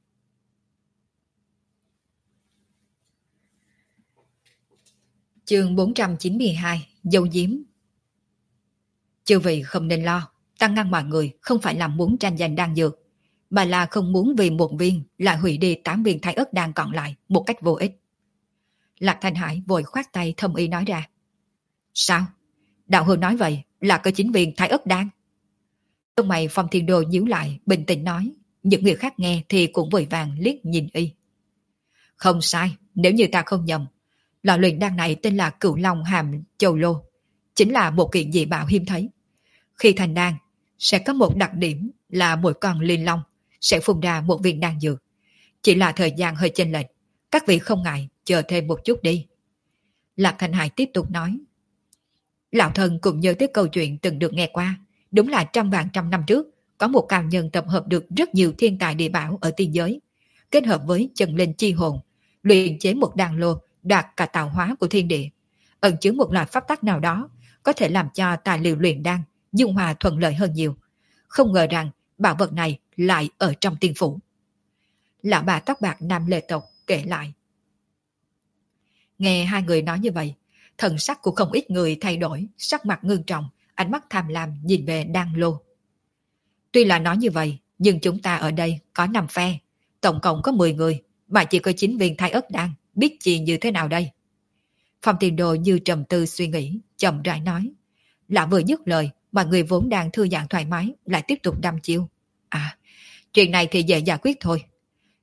Chương 492, dấu diếm. Chư vị không nên lo, ta ngăn mọi người không phải là muốn tranh giành đan dược, mà là không muốn vì một viên lại hủy đi 8 viên thái ớt đan còn lại một cách vô ích. Lạc Thanh Hải vội khoát tay thâm ý nói ra. Sao? Đạo hữu nói vậy là có 9 viên thái ớt đan? Lông mày Phong Thiên Đô nhíu lại, bình tĩnh nói. Những người khác nghe thì cũng vội vàng liếc nhìn y. Không sai, nếu như ta không nhầm, lò luyện đan này tên là Cửu Long Hàm Châu Lô, chính là một kiện dị bảo hiếm thấy. Khi thành đan, sẽ có một đặc điểm là mỗi con liên long sẽ phun ra một viên đan dược. Chỉ là thời gian hơi chênh lệch, các vị không ngại chờ thêm một chút đi. Lạc Thanh Hải tiếp tục nói. Lão thần cũng nhớ tới câu chuyện từng được nghe qua. Đúng là trăm vạn trăm năm trước, có một cao nhân tập hợp được rất nhiều thiên tài địa bảo ở tiên giới, kết hợp với chân linh chi hồn, luyện chế một đan lô đạt cả tạo hóa của thiên địa, ẩn chứa một loại pháp tắc nào đó, có thể làm cho tài liệu luyện đan dung hòa thuận lợi hơn nhiều. Không ngờ rằng bảo vật này lại ở trong tiên phủ. Lão bà tóc bạc nam lệ tộc kể lại. Nghe hai người nói như vậy, thần sắc của không ít người thay đổi, sắc mặt ngưng trọng, ánh mắt tham lam nhìn về đan lô. Tuy là nói như vậy, nhưng chúng ta ở đây có 5 phe, tổng cộng có 10 người, mà chỉ có 9 viên thái ớt đan, biết chi như thế nào đây? Phong Tiền Đồ như trầm tư suy nghĩ, chậm rãi nói. Lão vừa dứt lời, mọi người vốn đang thư giãn thoải mái, lại tiếp tục đăm chiêu. À, chuyện này thì dễ giải quyết thôi.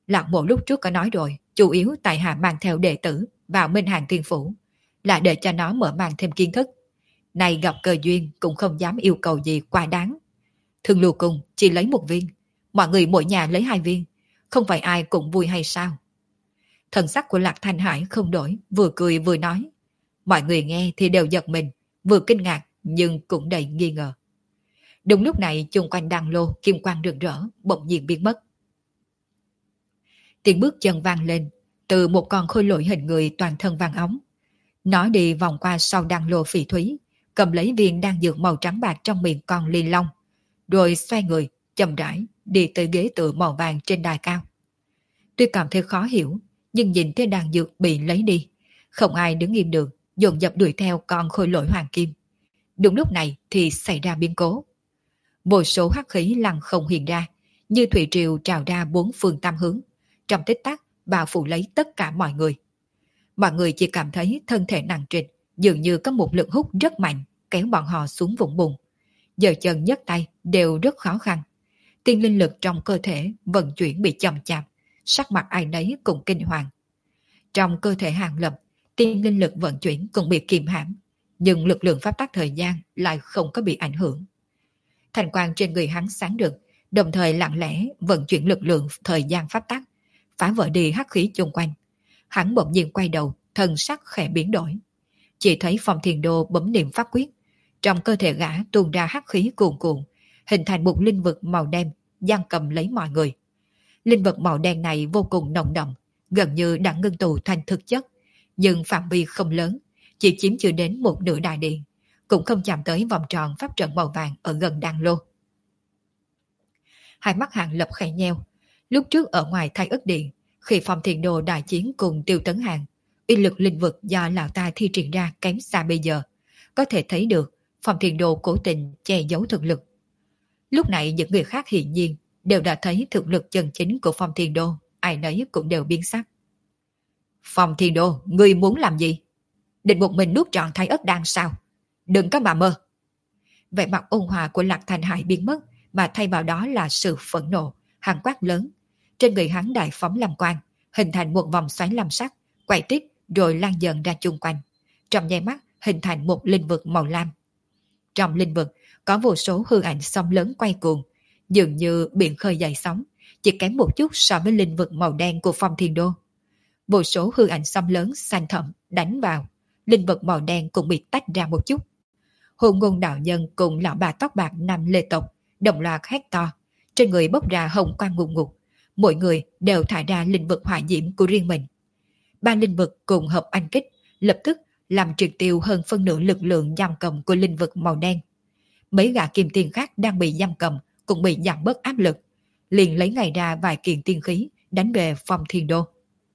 Lạc Mộ lúc trước có nói rồi, chủ yếu tại hạ mang theo đệ tử vào Minh Hàng Thiên Phủ, là để cho nó mở mang thêm kiến thức. Này gặp cơ duyên cũng không dám yêu cầu gì quá đáng. Thương Lưu Cung chỉ lấy một viên, mọi người mỗi nhà lấy 2 viên, không phải ai cũng vui hay sao? Thần sắc của Lạc Thanh Hải không đổi, vừa cười vừa nói. Mọi người nghe thì đều giật mình, vừa kinh ngạc nhưng cũng đầy nghi ngờ. Đúng lúc này chung quanh đàn lô kim quang rực rỡ bỗng nhiên biến mất. Tiếng bước chân vang lên, từ một con khôi lỗi hình người toàn thân vàng óng. Nó đi vòng qua sau đàn lô phỉ thúy, cầm lấy viên đan dược màu trắng bạc trong miệng con ly long, rồi xoay người, chậm rãi đi tới ghế tựa màu vàng trên đài cao. Tuy cảm thấy khó hiểu, nhưng nhìn thấy đàn dược bị lấy đi, không ai đứng im được, dồn dập đuổi theo con khôi lỗi hoàng kim. Đúng lúc này thì xảy ra biến cố. Vô số hắc khí lăng không hiện ra, như thủy triều trào ra 4 phương tam hướng, trong tích tắc bao phủ lấy tất cả mọi người. Mọi người chỉ cảm thấy thân thể nặng trịch, dường như có một lực hút rất mạnh kéo bọn họ xuống vũng bùn. Giờ chân nhấc tay đều rất khó khăn. Tiên linh lực trong cơ thể vận chuyển bị chậm chạp, sắc mặt ai nấy cũng kinh hoàng. Trong cơ thể Hàng Lập, tiên linh lực vận chuyển cũng bị kiềm hãm, nhưng lực lượng pháp tắc thời gian lại không có bị ảnh hưởng. Thành quang trên người hắn sáng rực, đồng thời lặng lẽ vận chuyển lực lượng thời gian pháp tắc, phá vỡ đi hắc khí chung quanh. Hắn bỗng nhiên quay đầu, thần sắc khẽ biến đổi. Chỉ thấy Phong Thiền Đô bấm niệm pháp quyết, trong cơ thể gã tuôn ra hắc khí cuồn cuộn, hình thành một linh vực màu đen, giam cầm lấy mọi người. Linh vực màu đen này vô cùng nồng đậm, gần như đã ngưng tụ thành thực chất, nhưng phạm vi không lớn, chỉ chiếm chưa đến một nửa đại điện, cũng không chạm tới vòng tròn pháp trận màu vàng ở gần đan lô. Hai mắt Hàng Lập khẽ nheo. Lúc trước ở ngoài Thái Ức Điện, khi Phong Thiền Đồ đại chiến cùng Tiêu Tấn Hàng, uy lực linh vực do lão ta thi triển ra kém xa bây giờ, có thể thấy được Phong Thiền Đồ cố tình che giấu thực lực. Lúc này những người khác hiển nhiên đều đã thấy thực lực chân chính của Phong Thiền Đô, ai nấy cũng đều biến sắc. Phong Thiền Đô, ngươi muốn làm gì? Định một mình nuốt trọn Thái Ức Đan sao? Đừng có mà mơ. Vẻ mặt ôn hòa của Lạc Thành Hải biến mất, mà thay vào đó là sự phẫn nộ, hắn quát lớn. Trên người hắn đại phóng làm quang, hình thành một vòng xoáy lam sắc, quay tít rồi lan dần ra chung quanh. Trong nháy mắt hình thành một linh vực màu lam. Trong linh vực có vô số hư ảnh sóng lớn quay cuồng, dường như biển khơi dậy sóng, chỉ kém một chút so với linh vực màu đen của Phong Thiên Đô. Vô số hư ảnh sóng lớn xanh thẳm đánh vào, linh vực màu đen cũng bị tách ra một chút. Hồn Ngôn đạo nhân cùng lão bà tóc bạc nam Lê tộc đồng loạt hét to, trên người bốc ra hồng quang ngục ngục, mỗi người đều thải ra linh vực hỏa diễm của riêng mình. 3 linh vực cùng hợp anh kích, lập tức làm triệt tiêu hơn phân nửa lực lượng giam cầm của linh vực màu đen. Mấy gã kim tiền khác đang bị giam cầm cũng bị giảm bớt áp lực, liền lấy ngay ra vài kiện tiên khí đánh về Phong Thiên Đô.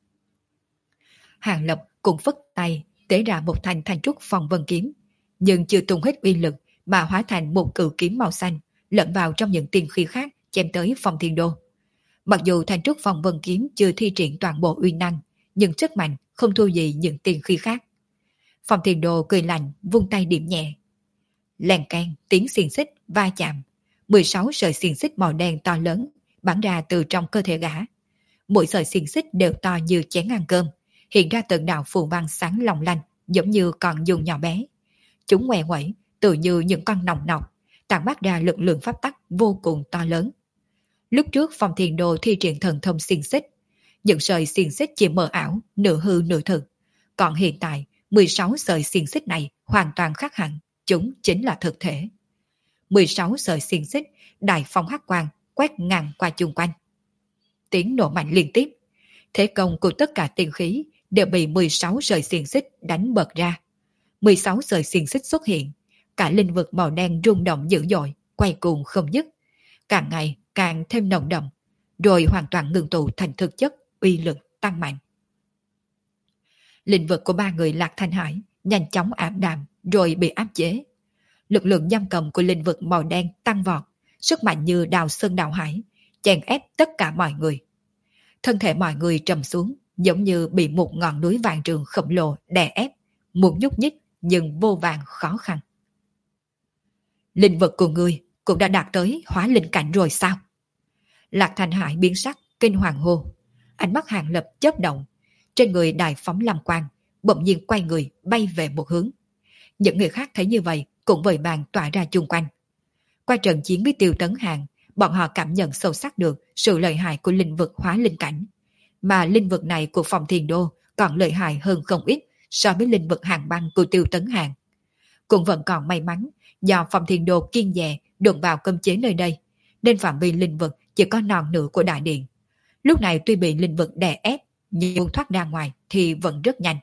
Hàng Lập cũng phất tay tế ra một thanh thanh trúc phong vân kiếm, nhưng chưa tung hết uy lực mà hóa thành một cự kiếm màu xanh lẫn vào trong những tiên khí khác chém tới Phong Thiên Đô. Mặc dù thanh trúc phong vân kiếm chưa thi triển toàn bộ uy năng, nhưng sức mạnh không thua gì những tiên khí khác. Phong Thiên Đô cười lạnh vung tay điểm nhẹ. Lèn can tiếng xiềng xích va chạm, 16 sợi xiềng xích màu đen to lớn bắn ra từ trong cơ thể gã. Mỗi sợi xiềng xích đều to như chén ăn cơm, hiện ra từng đạo phù văn sáng long lanh, giống như con dùng nhỏ bé. Chúng ngoe nguẩy, tự như những con nòng nọc, tản mát ra lực lượng pháp tắc vô cùng to lớn. Lúc trước Phong Thiên Đô thi triển thần thông xiềng xích, những sợi xiềng xích chỉ mờ ảo, nửa hư nửa thực. Còn hiện tại, 16 sợi xiềng xích này hoàn toàn khác hẳn, chúng chính là thực thể. 16 sợi xiềng xích, đại phong hắc quang, quét ngang qua chung quanh. Tiếng nổ mạnh liên tiếp, thế công của tất cả tiên khí đều bị 16 sợi xiềng xích đánh bật ra. 16 sợi xiềng xích xuất hiện, cả linh vực màu đen rung động dữ dội, quay cuồng không dứt, càng ngày càng thêm nồng đậm, rồi hoàn toàn ngừng tụ thành thực chất, uy lực tăng mạnh. Linh vực của 3 người Lạc Thanh Hải nhanh chóng ảm đạm rồi bị áp chế. Lực lượng giam cầm của linh vực màu đen tăng vọt, sức mạnh như đào sơn đào hải, chèn ép tất cả mọi người. Thân thể mọi người trầm xuống, giống như bị một ngọn núi vàng trường khổng lồ đè ép, muốn nhúc nhích nhưng vô vàn khó khăn. Linh vực của ngươi cũng đã đạt tới hóa linh cảnh rồi sao? Lạc Thành Hải biến sắc, kinh hoàng hô. Ánh mắt Hàng Lập chớp động, trên người đại phóng lam quang, bỗng nhiên quay người bay về một hướng. Những người khác thấy như vậy cũng vội vàng tỏa ra chung quanh. Qua trận chiến với Tiêu Tấn Hàng, bọn họ cảm nhận sâu sắc được sự lợi hại của linh vực hóa linh cảnh. Mà linh vực này của Phong Thiên Đô còn lợi hại hơn không ít so với linh vực hàng băng của Tiêu Tấn Hàng. Cũng vẫn còn may mắn do Phong Thiên Đô kiên dè đụng vào cấm chế nơi đây, nên phạm vi linh vực chỉ có non nửa của đại điện. Lúc này tuy bị linh vực đè ép, nhưng muốn thoát ra ngoài thì vẫn rất nhanh.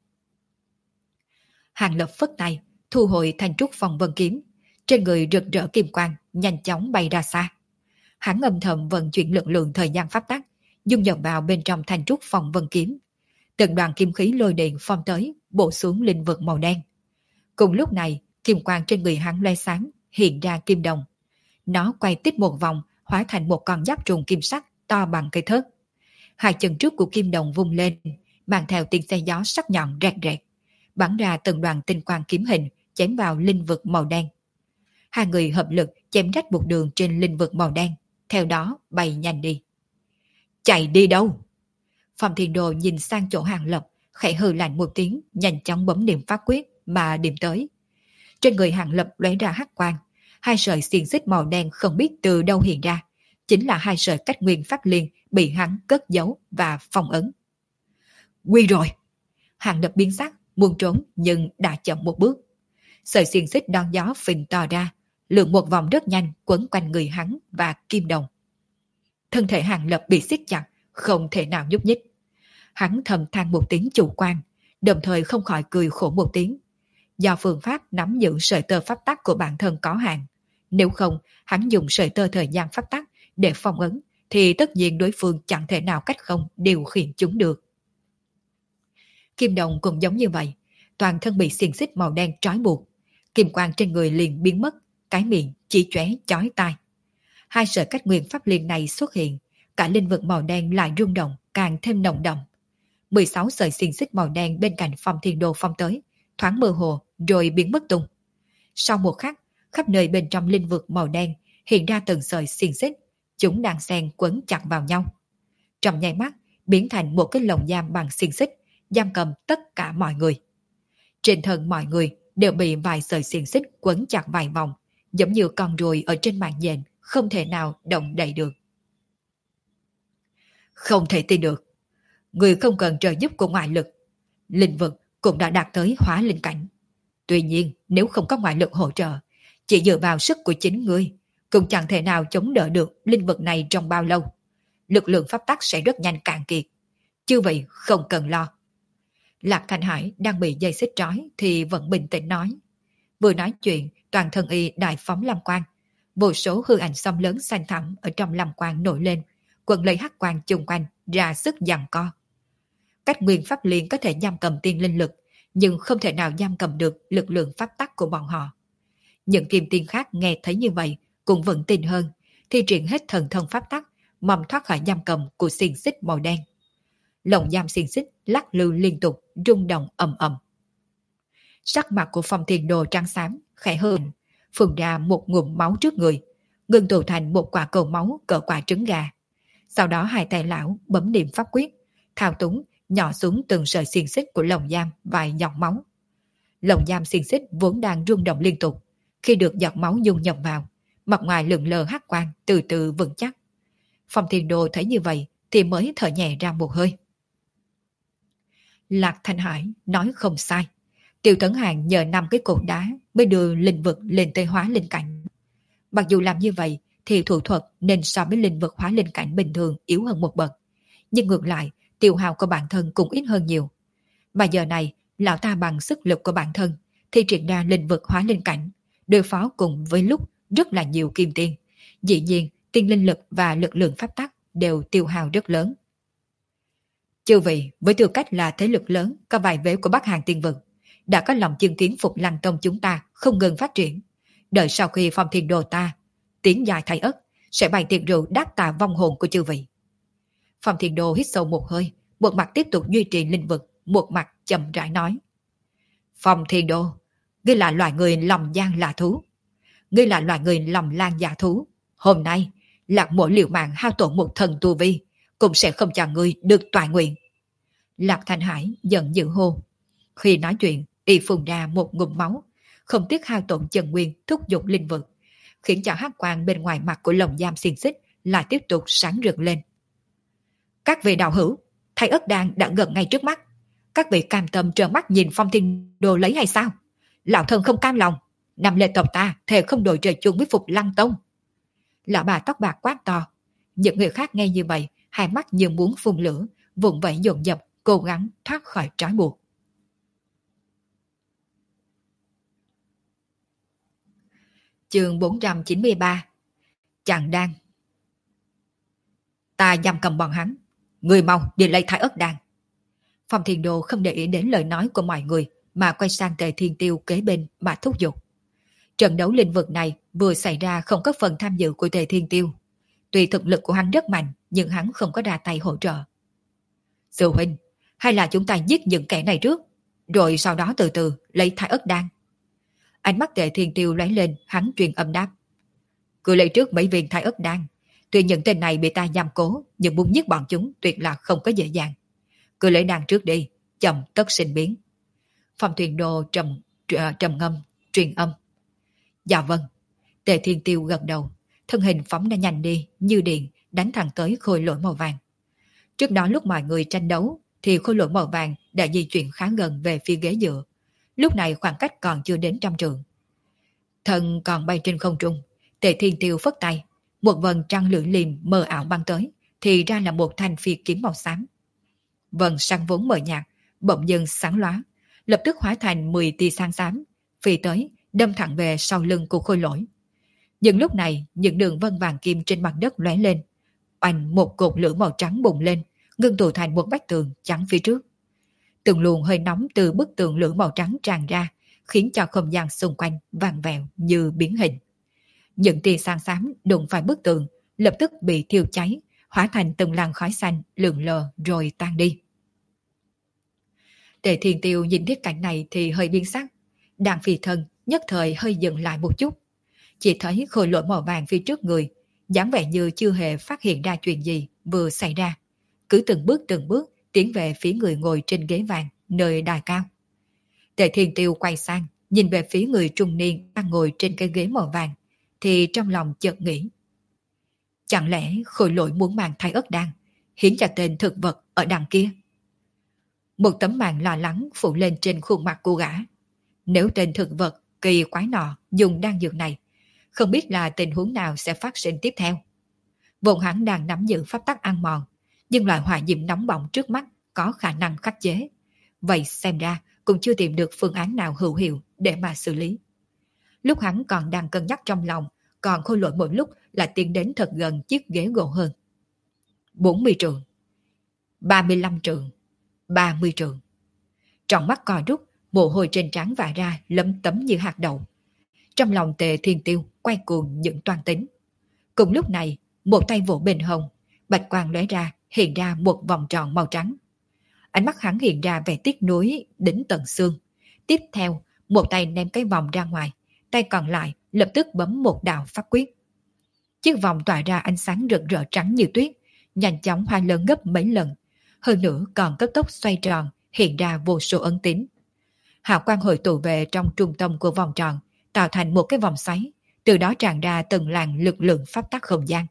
Hàng Lập phất tay, thu hồi thanh trúc phong vân kiếm, trên người rực rỡ kim quang, nhanh chóng bay ra xa. Hắn âm thầm vận chuyển lực lượng thời gian pháp tắc, dung nhập vào bên trong thanh trúc phong vân kiếm. Từng đoàn kim khí lôi điện phong tới, bổ xuống linh vực màu đen. Cùng lúc này, kim quang trên người hắn loe sáng, hiện ra kim đồng. Nó quay tít một vòng, hóa thành một con giáp trùng kim sắc to bằng cây thớt. Hai chân trước của kim đồng vung lên, mang theo tiếng xe gió sắc nhọn rẹt rẹt, bắn ra từng đoàn tinh quang kiếm hình chém vào linh vực màu đen. Hai người hợp lực chém rách một đường trên linh vực màu đen, theo đó bay nhanh đi. Chạy đi đâu? Phong Thiên Đồ nhìn sang chỗ Hàng Lập, khẽ hừ lạnh một tiếng, nhanh chóng bấm niệm pháp quyết mà điểm tới. Trên người Hàng Lập lóe ra hắc quang, hai sợi xiềng xích màu đen không biết từ đâu hiện ra, chính là hai sợi cách nguyên pháp liên bị hắn cất giấu và phong ấn. Quy rồi! Hàng Lập biến sắc, muốn trốn nhưng đã chậm một bước. Sợi xiềng xích đón gió phình to ra, lượn một vòng rất nhanh quấn quanh người hắn và kim đồng. Thân thể Hàng Lập bị siết chặt, không thể nào nhúc nhích. Hắn thầm than một tiếng chủ quan, đồng thời không khỏi cười khổ một tiếng. Do phương pháp nắm giữ sợi tơ pháp tắc của bản thân có hạn, nếu không hắn dùng sợi tơ thời gian pháp tắc để phong ấn, thì tất nhiên đối phương chẳng thể nào cách không điều khiển chúng được. Kim đồng cũng giống như vậy, toàn thân bị xiềng xích màu đen trói buộc, kim quang trên người liền biến mất, cái miệng chỉ chóe chói tai. Hai sợi cách nguyên pháp liên này xuất hiện, cả linh vực màu đen lại rung động càng thêm nồng đậm. 16 sợi xiềng xích màu đen bên cạnh Phong Thiên Đô phong tới, thoáng mơ hồ rồi biến mất tung. Sau một khắc, khắp nơi bên trong linh vực màu đen hiện ra từng sợi xiềng xích, chúng đang xen quấn chặt vào nhau. Trong nháy mắt, biến thành một cái lồng giam bằng xiềng xích, giam cầm tất cả mọi người. Trên thân mọi người đều bị vài sợi xiềng xích quấn chặt vài vòng, giống như con ruồi ở trên mạng nhện, không thể nào động đậy được. Không thể tin được, người không cần trợ giúp của ngoại lực, linh vực cũng đã đạt tới hóa linh cảnh. Tuy nhiên, nếu không có ngoại lực hỗ trợ, chỉ dựa vào sức của chính ngươi, cũng chẳng thể nào chống đỡ được linh vực này trong bao lâu. Lực lượng pháp tắc sẽ rất nhanh cạn kiệt. Chứ vậy không cần lo. Lạc Thanh Hải đang bị dây xích trói thì vẫn bình tĩnh nói. Vừa nói chuyện, toàn thân y đại phóng lam quang. Vô số hư ảnh xăm lớn xanh thẳm ở trong lam quang nổi lên, quần lấy hắc quang chung quanh, ra sức giằng co. Cách nguyên pháp liên có thể giam cầm tiên linh lực, nhưng không thể nào giam cầm được lực lượng pháp tắc của bọn họ. Những kim tiên khác nghe thấy như vậy cũng vẫn tin hơn, thi triển hết thần thông pháp tắc, mong thoát khỏi giam cầm của xiềng xích màu đen. Lồng giam xiềng xích lắc lư liên tục, rung động ầm ầm. Sắc mặt của Phong Thiên Đồ trắng xám, khẽ hơn, phun ra một ngụm máu trước người, ngưng tụ thành một quả cầu máu cỡ quả trứng gà. Sau đó hai tay lão bấm niệm pháp quyết, thao túng nhỏ xuống từng sợi xiềng xích của lồng giam vài giọt máu. Lồng giam xiềng xích vốn đang rung động liên tục, khi được giọt máu dung nhập vào, mặt ngoài lượn lờ hắc quang từ từ vững chắc. Phong Thiên Đồ thấy như vậy thì mới thở nhẹ ra một hơi. Lạc Thanh Hải nói không sai. Tiêu Tấn Hàng nhờ 5 cái cột đá mới đưa linh vực lên tới hóa linh cảnh. Mặc dù làm như vậy thì thủ thuật nên so với linh vực hóa linh cảnh bình thường yếu hơn một bậc. Nhưng ngược lại, tiêu hao của bản thân cũng ít hơn nhiều. Mà giờ này, lão ta bằng sức lực của bản thân thì triển ra linh vực hóa linh cảnh, đối phó cùng với lúc rất là nhiều kim tiên. Dĩ nhiên, tiên linh lực và lực lượng pháp tắc đều tiêu hao rất lớn. Chư vị, với tư cách là thế lực lớn có vài vế của Bắc Hàng Tiên Vực, đã có lòng chứng kiến Phục Lăng Tông chúng ta không ngừng phát triển. Đợi sau khi Phong Thiên Đồ ta tiến dài thay ất, sẽ bày tiệc rượu đáp tạ vong hồn của chư vị. Phong Thiên Đồ hít sâu một hơi, một mặt tiếp tục duy trì linh vực, một mặt chậm rãi nói. Phong Thiên Đồ, ngươi là loài người lòng gian lạ thú. Ngươi là loài người lòng lan dạ thú. Hôm nay, Lạc Mộ liều mạng hao tổn một thần tu vi, cũng sẽ không cho ngươi được toại nguyện. Lạc Thanh Hải giận dữ hô. Khi nói chuyện, y phun ra một ngụm máu, không tiếc hao tổn chân nguyên thúc giục linh vực, khiến cho hắc quang bên ngoài mặt của lồng giam xiềng xích lại tiếp tục sáng rực lên. Các vị đạo hữu, Thái Ất Đan đã gần ngay trước mắt. Các vị cam tâm trợn mắt nhìn Phong Thiên Đồ lấy hay sao? Lão thân không cam lòng. Năm lệ tộc ta thề không đổi trời chung với Phục Lăng Tông. Lão bà tóc bạc quát to. Những người khác nghe như vậy, hai mắt như muốn phun lửa, vùng vẫy dồn dập, cố gắng thoát khỏi trói buộc. Chương 493. Chàng đan. Ta giam cầm bọn hắn. Người mau đi lấy Thái Ất Đan. Phong Thiên Đồ không để ý đến lời nói của mọi người, mà quay sang Tề Thiên Tiêu kế bên mà thúc giục. Trận đấu lĩnh vực này vừa xảy ra không có phần tham dự của Tề Thiên Tiêu. Tuy thực lực của hắn rất mạnh, nhưng hắn không có ra tay hỗ trợ. Sư huynh, hay là chúng ta giết những kẻ này trước, rồi sau đó từ từ lấy Thái Ất Đan. Ánh mắt Tề Thiên Tiêu lóe lên, hắn truyền âm đáp. Cứ lấy trước mấy viên Thái Ất Đan. Tuy những tên này bị ta giam cố, nhưng muốn giết bọn chúng tuyệt là không có dễ dàng. Cứ lấy đan trước đi, chậm tất sinh biến. Phong Thuyền Đô trầm ngâm, truyền âm. Dạ vâng. Tề Thiên Tiêu gật đầu, thân hình phóng đã nhanh đi, như điện, đánh thẳng tới khôi lỗi màu vàng. Trước đó lúc mọi người tranh đấu, thì khôi lỗi màu vàng đã di chuyển khá gần về phía ghế dựa. Lúc này khoảng cách còn chưa đến 100 trượng. Thân còn bay trên không trung, Tề Thiên Tiêu phất tay, một vần trăng lưỡi liềm mờ ảo băng tới, thì ra là một thanh phi kiếm màu xám. Vần sáng vốn mờ nhạt, bỗng dưng sáng lóa, lập tức hóa thành 10 tia sáng xám, phi tới, đâm thẳng về sau lưng của khôi lỗi. Nhưng lúc này, những đường vân vàng kim trên mặt đất lóe lên, oanh một cột lửa màu trắng bùng lên, ngưng tụ thành một vách tường trắng phía trước. Từng luồng hơi nóng từ bức tường lửa màu trắng tràn ra, khiến cho không gian xung quanh vàng vẹo như biến hình. Những tia sáng xám đụng phải bức tường, lập tức bị thiêu cháy, hóa thành từng làn khói xanh lượn lờ rồi tan đi. Tề Thiên Tiêu nhìn thấy cảnh này thì hơi biến sắc, đang phi thân nhất thời hơi dừng lại một chút, chỉ thấy khôi lỗi màu vàng phía trước người, dáng vẻ như chưa hề phát hiện ra chuyện gì vừa xảy ra, cứ từng bước tiến về phía người ngồi trên ghế vàng nơi đài cao. Tề Thiên Tiêu quay sang nhìn về phía người trung niên đang ngồi trên cái ghế màu vàng, thì trong lòng chợt nghĩ, chẳng lẽ khôi lỗi muốn mang Thái Ất Đan hiến cho tên thực vật ở đằng kia? Một tấm màn lo lắng phủ lên trên khuôn mặt của gã. Nếu tên thực vật kỳ quái nọ dùng đan dược này, không biết là tình huống nào sẽ phát sinh tiếp theo. Vốn hắn đang nắm giữ pháp tắc ăn mòn, nhưng loại hỏa diệm nóng bỏng trước mắt có khả năng khắc chế. Vậy xem ra cũng chưa tìm được phương án nào hữu hiệu để mà xử lý. Lúc hắn còn đang cân nhắc trong lòng, còn khôi lỗi một lúc là tiến đến thật gần chiếc ghế gỗ hơn. 40 trượng, 35 trượng, 30 trượng. Trong mắt co rút, mồ hôi trên trán vã ra lấm tấm như hạt đậu. Trong lòng Tề Thiên Tiêu quay cuồng những toan tính. Cùng lúc này, một tay vỗ bên hông, bạch quang lóe ra, hiện ra một vòng tròn màu trắng. Ánh mắt hắn hiện ra vẻ tiếc nuối đến tận xương. Tiếp theo, một tay ném cái vòng ra ngoài, tay còn lại lập tức bấm một đạo pháp quyết. Chiếc vòng tỏa ra ánh sáng rực rỡ trắng như tuyết, nhanh chóng hoa lớn gấp mấy lần, hơn nữa còn cấp tốc xoay tròn, hiện ra vô số ấn tín. Hào quang hội tụ về trong trung tâm của vòng tròn, tạo thành một cái vòng xoáy, từ đó tràn ra từng làn lực lượng pháp tắc không gian.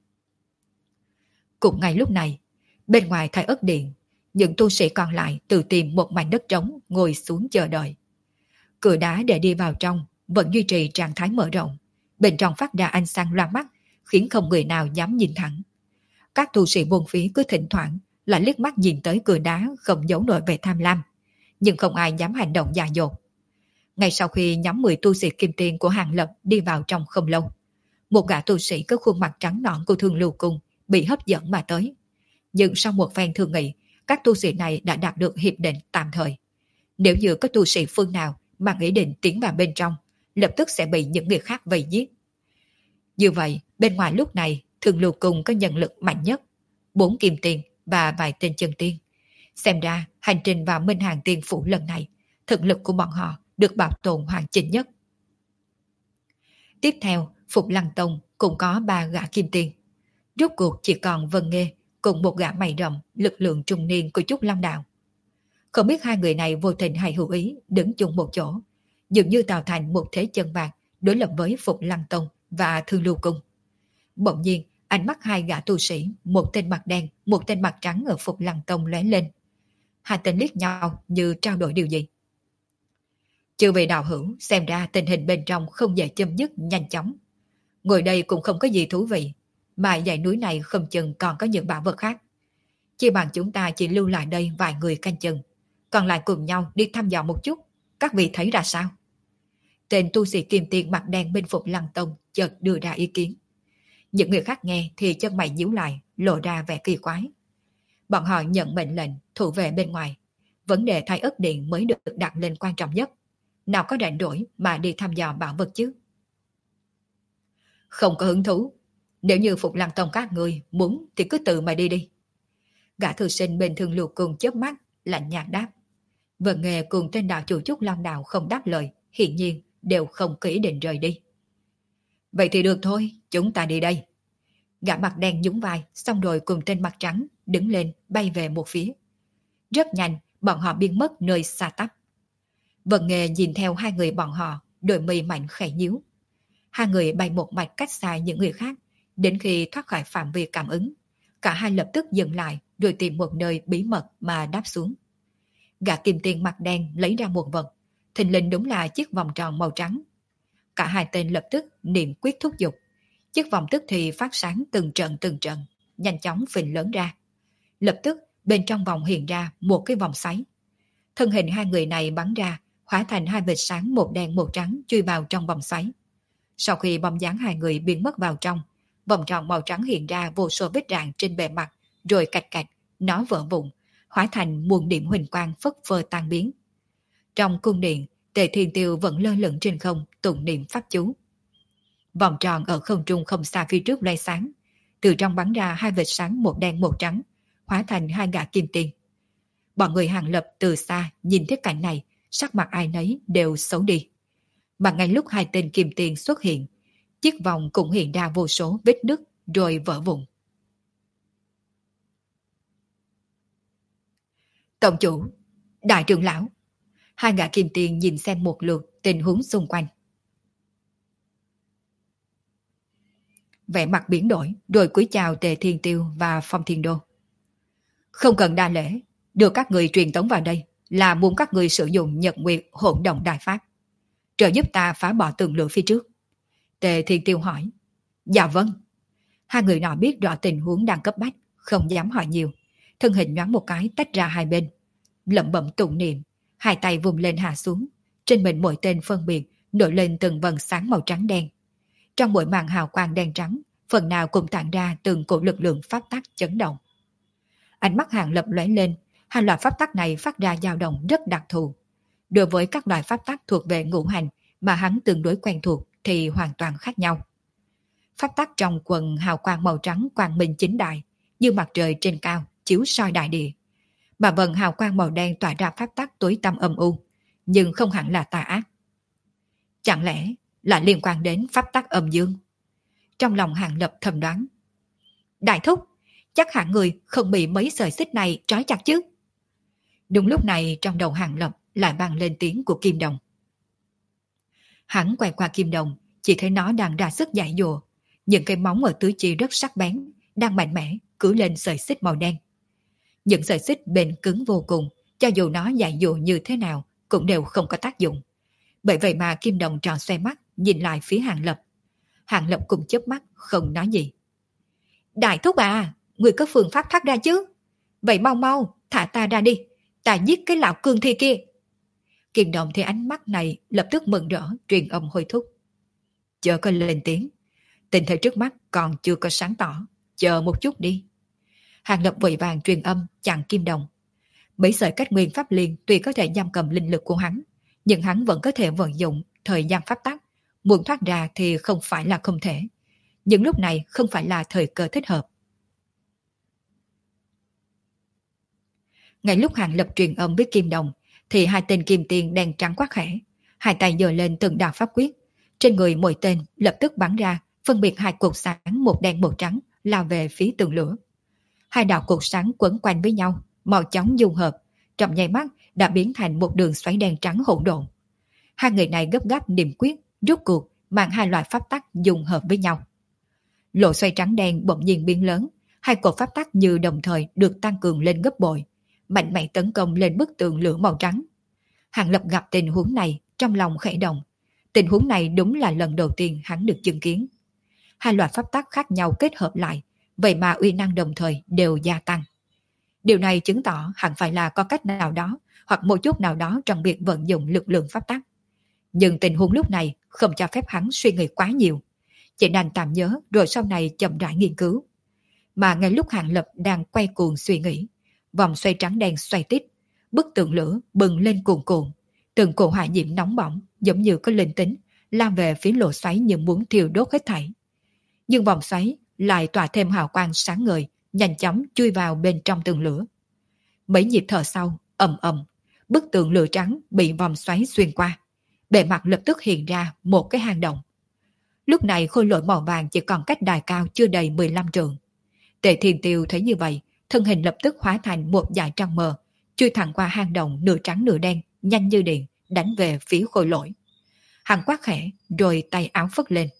Cũng ngay lúc này, bên ngoài Thái Ất Điện, những tu sĩ còn lại tự tìm một mảnh đất trống ngồi xuống chờ đợi. Cửa đá để đi vào trong vẫn duy trì trạng thái mở rộng, bên trong phát ra ánh sáng loa mắt, khiến không người nào dám nhìn thẳng. Các tu sĩ buồn phí cứ thỉnh thoảng lại liếc mắt nhìn tới cửa đá không giấu nổi vẻ tham lam, nhưng không ai dám hành động dại dột. Ngay sau khi nhóm 10 tu sĩ kim tiên của Hàng Lập đi vào trong không lâu, một gã tu sĩ có khuôn mặt trắng nõn của Thương Lưu Cung bị hấp dẫn mà tới. Nhưng sau một phen thương nghị, các tu sĩ này đã đạt được hiệp định tạm thời. Nếu như có tu sĩ phương nào mà nghĩ định tiến vào bên trong, lập tức sẽ bị những người khác vây giết. Như vậy, bên ngoài lúc này, Thương Lưu Cung có nhân lực mạnh nhất, 4 kim tiên và vài tên chân tiên. Xem ra, hành trình vào Minh Hàng Tiên Phủ lần này, thực lực của bọn họ được bảo tồn hoàn chỉnh nhất. Tiếp theo, Phục Lăng Tông cũng có 3 gã kim tiên. Rốt cuộc chỉ còn Vân Nghê cùng một gã mày rậm, lực lượng trung niên của Trúc Long Đạo. Không biết hai người này vô tình hay hữu ý đứng chung một chỗ, dường như tạo thành một thế chân vạc đối lập với Phục Lăng Tông và Thương Lưu Cung. Bỗng nhiên, ánh mắt hai gã tu sĩ, một tên mặt đen, một tên mặt trắng ở Phục Lăng Tông lóe lên. Hai tên liếc nhau như trao đổi điều gì. Chư vị đạo hữu, xem ra tình hình bên trong không dễ chấm dứt nhanh chóng. Ngồi đây cũng không có gì thú vị, mà dãy núi này không chừng còn có những bảo vật khác. Chỉ bằng chúng ta chỉ lưu lại đây vài người canh chừng, còn lại cùng nhau đi thăm dò một chút, các vị thấy ra sao? Tên tu sĩ kim tiền mặt đen bên Phục Lăng Tông chợt đưa ra ý kiến. Những người khác nghe thì chân mày nhíu lại, lộ ra vẻ kỳ quái. Bọn họ nhận mệnh lệnh thủ vệ bên ngoài, vấn đề Thái Ất Điện mới được đặt lên quan trọng nhất. Nào có rảnh rỗi mà đi thăm dò bảo vật chứ? Không có hứng thú. Nếu như Phục Lăng Tông các người muốn thì cứ tự mà đi đi. Gã thư sinh bên Thương Lưu Cung chớp mắt, lạnh nhạt đáp. Vân Nghề cùng tên đạo chủ Trúc Long Đạo không đáp lời, hiển nhiên đều không có ý định rời đi. Vậy thì được thôi, chúng ta đi đây. Gã mặt đen nhún vai, xong rồi cùng tên mặt trắng đứng lên bay về một phía. Rất nhanh, bọn họ biến mất nơi xa tắp. Vân Nghề nhìn theo hai người bọn họ, đôi mi mạnh khẽ nhíu. Hai người bay một mạch cách xa những người khác, đến khi thoát khỏi phạm vi cảm ứng. Cả hai lập tức dừng lại, rồi tìm một nơi bí mật mà đáp xuống. Gã kim tiền mặt đen lấy ra một vật, thình lình đúng là chiếc vòng tròn màu trắng. Cả hai tên lập tức niệm quyết thúc giục. Chiếc vòng tức thì phát sáng từng trận, nhanh chóng phình lớn ra. Lập tức, bên trong vòng hiện ra một cái vòng xoáy. Thân hình hai người này bắn ra, hóa thành hai vệt sáng một đen một trắng chui vào trong vòng xoáy. Sau khi bóng dáng hai người biến mất vào trong, vòng tròn màu trắng hiện ra vô số vết rạn trên bề mặt, rồi cạch cạch, nó vỡ vụn, hóa thành muôn điểm huỳnh quang phất phơ tan biến. Trong cung điện, Tề Thiên Tiêu vẫn lơ lửng trên không, tụng niệm pháp chú. Vòng tròn ở không trung không xa phía trước loe sáng, từ trong bắn ra hai vệt sáng một đen một trắng, hóa thành hai gã kim tiền. Bọn người Hàng Lập từ xa nhìn thấy cảnh này, sắc mặt ai nấy đều xấu đi. Mà ngay lúc hai tên kim tiền xuất hiện, chiếc vòng cũng hiện ra vô số vết nứt rồi vỡ vụn. Tổng chủ, đại trưởng lão, hai gã kim tiền nhìn xem một lượt tình huống xung quanh. Vẻ mặt biến đổi, rồi cúi chào Tề Thiên Tiêu và Phong Thiên Đô. Không cần đa lễ, đưa các người truyền tống vào đây là muốn các người sử dụng Nhật Nguyệt Hỗn Động Đại Pháp, trợ giúp ta phá bỏ tường lửa phía trước. Tề Thiên Tiêu hỏi. Dạ vâng. Hai người nọ biết rõ tình huống đang cấp bách, không dám hỏi nhiều. Thân hình nhoáng một cái tách ra hai bên, lẩm bẩm tụng niệm, hai tay vùng lên hạ xuống, trên mình mỗi tên phân biệt nổi lên từng vầng sáng màu trắng đen. Trong mỗi màn hào quang đen trắng, phần nào cũng tản ra từng cổ lực lượng pháp tắc chấn động. Ánh mắt Hàng Lập lóe lên, hai loại pháp tắc này phát ra dao động rất đặc thù. Đối với các loại pháp tắc thuộc về ngũ hành mà hắn tương đối quen thuộc thì hoàn toàn khác nhau. Pháp tắc trong quần hào quang màu trắng quang minh chính đại, như mặt trời trên cao chiếu soi đại địa. Mà vần hào quang màu đen tỏa ra pháp tắc tối tăm âm u, nhưng không hẳn là tà ác. Chẳng lẽ là liên quan đến pháp tắc âm dương? Trong lòng Hàng Lập thầm đoán. Đại thúc, chắc hẳn người không bị mấy sợi xích này trói chặt chứ? Đúng lúc này trong đầu Hàng Lập lại vang lên tiếng của Kim Đồng. Hắn quay qua Kim Đồng, chỉ thấy nó đang ra sức giải dùa. Những cây móng ở tứ chi rất sắc bén, đang mạnh mẽ cứ lên sợi xích màu đen. Những sợi xích bền cứng vô cùng, cho dù nó giải dùa như thế nào cũng đều không có tác dụng. Bởi vậy mà Kim Đồng tròn xoay mắt nhìn lại phía Hàng Lập. Hàng Lập cùng chớp mắt không nói gì. Đại thúc à, người có phương pháp thoát ra chứ? Vậy mau mau thả ta ra đi, ta giết cái lão cương thi kia. Kim Đồng thấy ánh mắt này lập tức mừng rỡ truyền âm hối thúc. Chờ có lên tiếng, tình thế trước mắt còn chưa có sáng tỏ, chờ một chút đi. Hàng Lập vội vàng truyền âm chặn Kim Đồng. Mấy sợi cách nguyên pháp liên tuy có thể giam cầm linh lực của hắn, nhưng hắn vẫn có thể vận dụng thời gian pháp tắc, muốn thoát ra thì không phải là không thể. Nhưng lúc này không phải là thời cơ thích hợp. Ngay lúc Hàng Lập truyền âm với Kim Đồng, thì hai tên kim tiền đen trắng quát khẽ, hai tay giơ lên từng đạo pháp quyết, trên người mỗi tên lập tức bắn ra, phân biệt hai cột sáng một đen một trắng lao về phía tường lửa. Hai đạo cột sáng quấn quanh với nhau, màu chóng dung hợp, trong nháy mắt đã biến thành một đường xoáy đen trắng hỗn độn. Hai người này gấp gáp niệm quyết, rút cuộc mang hai loại pháp tắc dung hợp với nhau. Lộ xoay trắng đen bỗng nhiên biến lớn, hai cột pháp tắc như đồng thời được tăng cường lên gấp bội, mạnh mẽ tấn công lên bức tường lửa màu trắng. Hàng Lập gặp tình huống này, trong lòng khẽ động. Tình huống này đúng là lần đầu tiên hắn được chứng kiến. Hai loại pháp tắc khác nhau kết hợp lại, vậy mà uy năng đồng thời đều gia tăng. Điều này chứng tỏ hẳn phải là có cách nào đó hoặc một chút nào đó trong việc vận dụng lực lượng pháp tắc. Nhưng tình huống lúc này không cho phép hắn suy nghĩ quá nhiều, chỉ đành tạm nhớ rồi sau này chậm rãi nghiên cứu. Mà ngay lúc Hàng Lập đang quay cuồng suy nghĩ, vòng xoay trắng đen xoay tít, bức tường lửa bừng lên cuồn cuộn, từng cổ hỏa diễm nóng bỏng giống như có linh tính lao về phía lỗ xoáy như muốn thiêu đốt hết thảy. Nhưng vòng xoáy lại tỏa thêm hào quang sáng ngời, nhanh chóng chui vào bên trong tường lửa. Mấy nhịp thở sau, ầm ầm, bức tường lửa trắng bị vòng xoáy xuyên qua, bề mặt lập tức hiện ra một cái hang động. Lúc này khôi lỗi màu vàng chỉ còn cách đài cao chưa đầy 15 trượng. Tề Thiên Tiêu thấy như vậy, thân hình lập tức hóa thành một dải trăng mờ, chui thẳng qua hang động nửa trắng nửa đen, nhanh như điện, đánh về phía khôi lỗi. Hắn quát khẽ, rồi tay áo phất lên.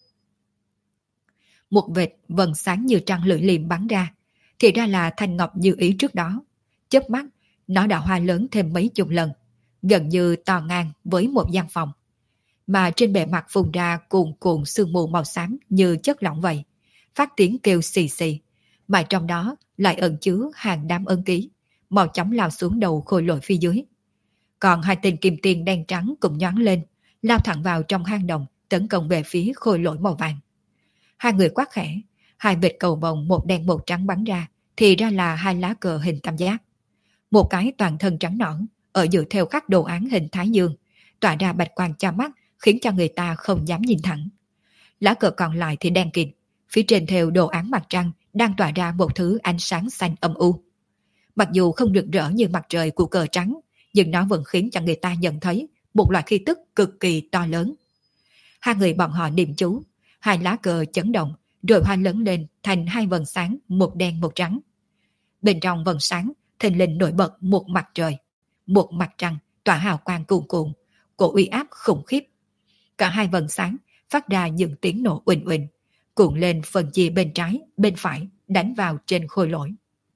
Một vệt vầng sáng như trăng lưỡi liềm bắn ra, thì ra là thanh ngọc như ý trước đó. Chớp mắt, nó đã hoa lớn thêm mấy chục lần, gần như to ngang với một gian phòng. Mà trên bề mặt phun ra cuồn cuộn sương mù màu xám như chất lỏng vậy, phát tiếng kêu xì xì, mà trong đó lại ẩn chứa hàng đám ân ký, màu chóng lao xuống đầu khôi lỗi phía dưới. Còn hai tên kim tiền đen trắng cũng nhoáng lên, lao thẳng vào trong hang động, tấn công về phía khôi lỗi màu vàng. Hai người quát khẽ, hai vệt cầu vồng một đen một trắng bắn ra, thì ra là hai lá cờ hình tam giác. Một cái toàn thân trắng nõn, ở giữa theo khắc đồ án hình thái dương, tỏa ra bạch quang cho mắt, khiến cho người ta không dám nhìn thẳng. Lá cờ còn lại thì đen kịt, phía trên theo đồ án mặt trăng đang tỏa ra một thứ ánh sáng xanh âm u. Mặc dù không rực rỡ như mặt trời của cờ trắng, nhưng nó vẫn khiến cho người ta nhận thấy một loại khí tức cực kỳ to lớn. Hai người bọn họ niệm chú, hai lá cờ chấn động, rồi hoa lớn lên thành hai vầng sáng, một đen một trắng. Bên trong vầng sáng, thình lình nổi bật một mặt trời, một mặt trăng tỏa hào quang cuồn cuộn, cổ uy áp khủng khiếp. Cả hai vầng sáng phát ra những tiếng nổ uỳnh uỳnh, cuộn lên phần chia bên trái, bên phải, đánh vào trên khôi lỗi.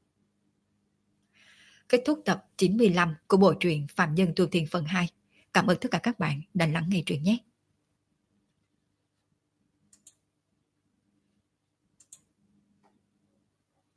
Kết thúc tập 95 của bộ truyện Phạm Nhân Tu Tiên phần 2. Cảm ơn tất cả các bạn đã lắng nghe truyện nhé.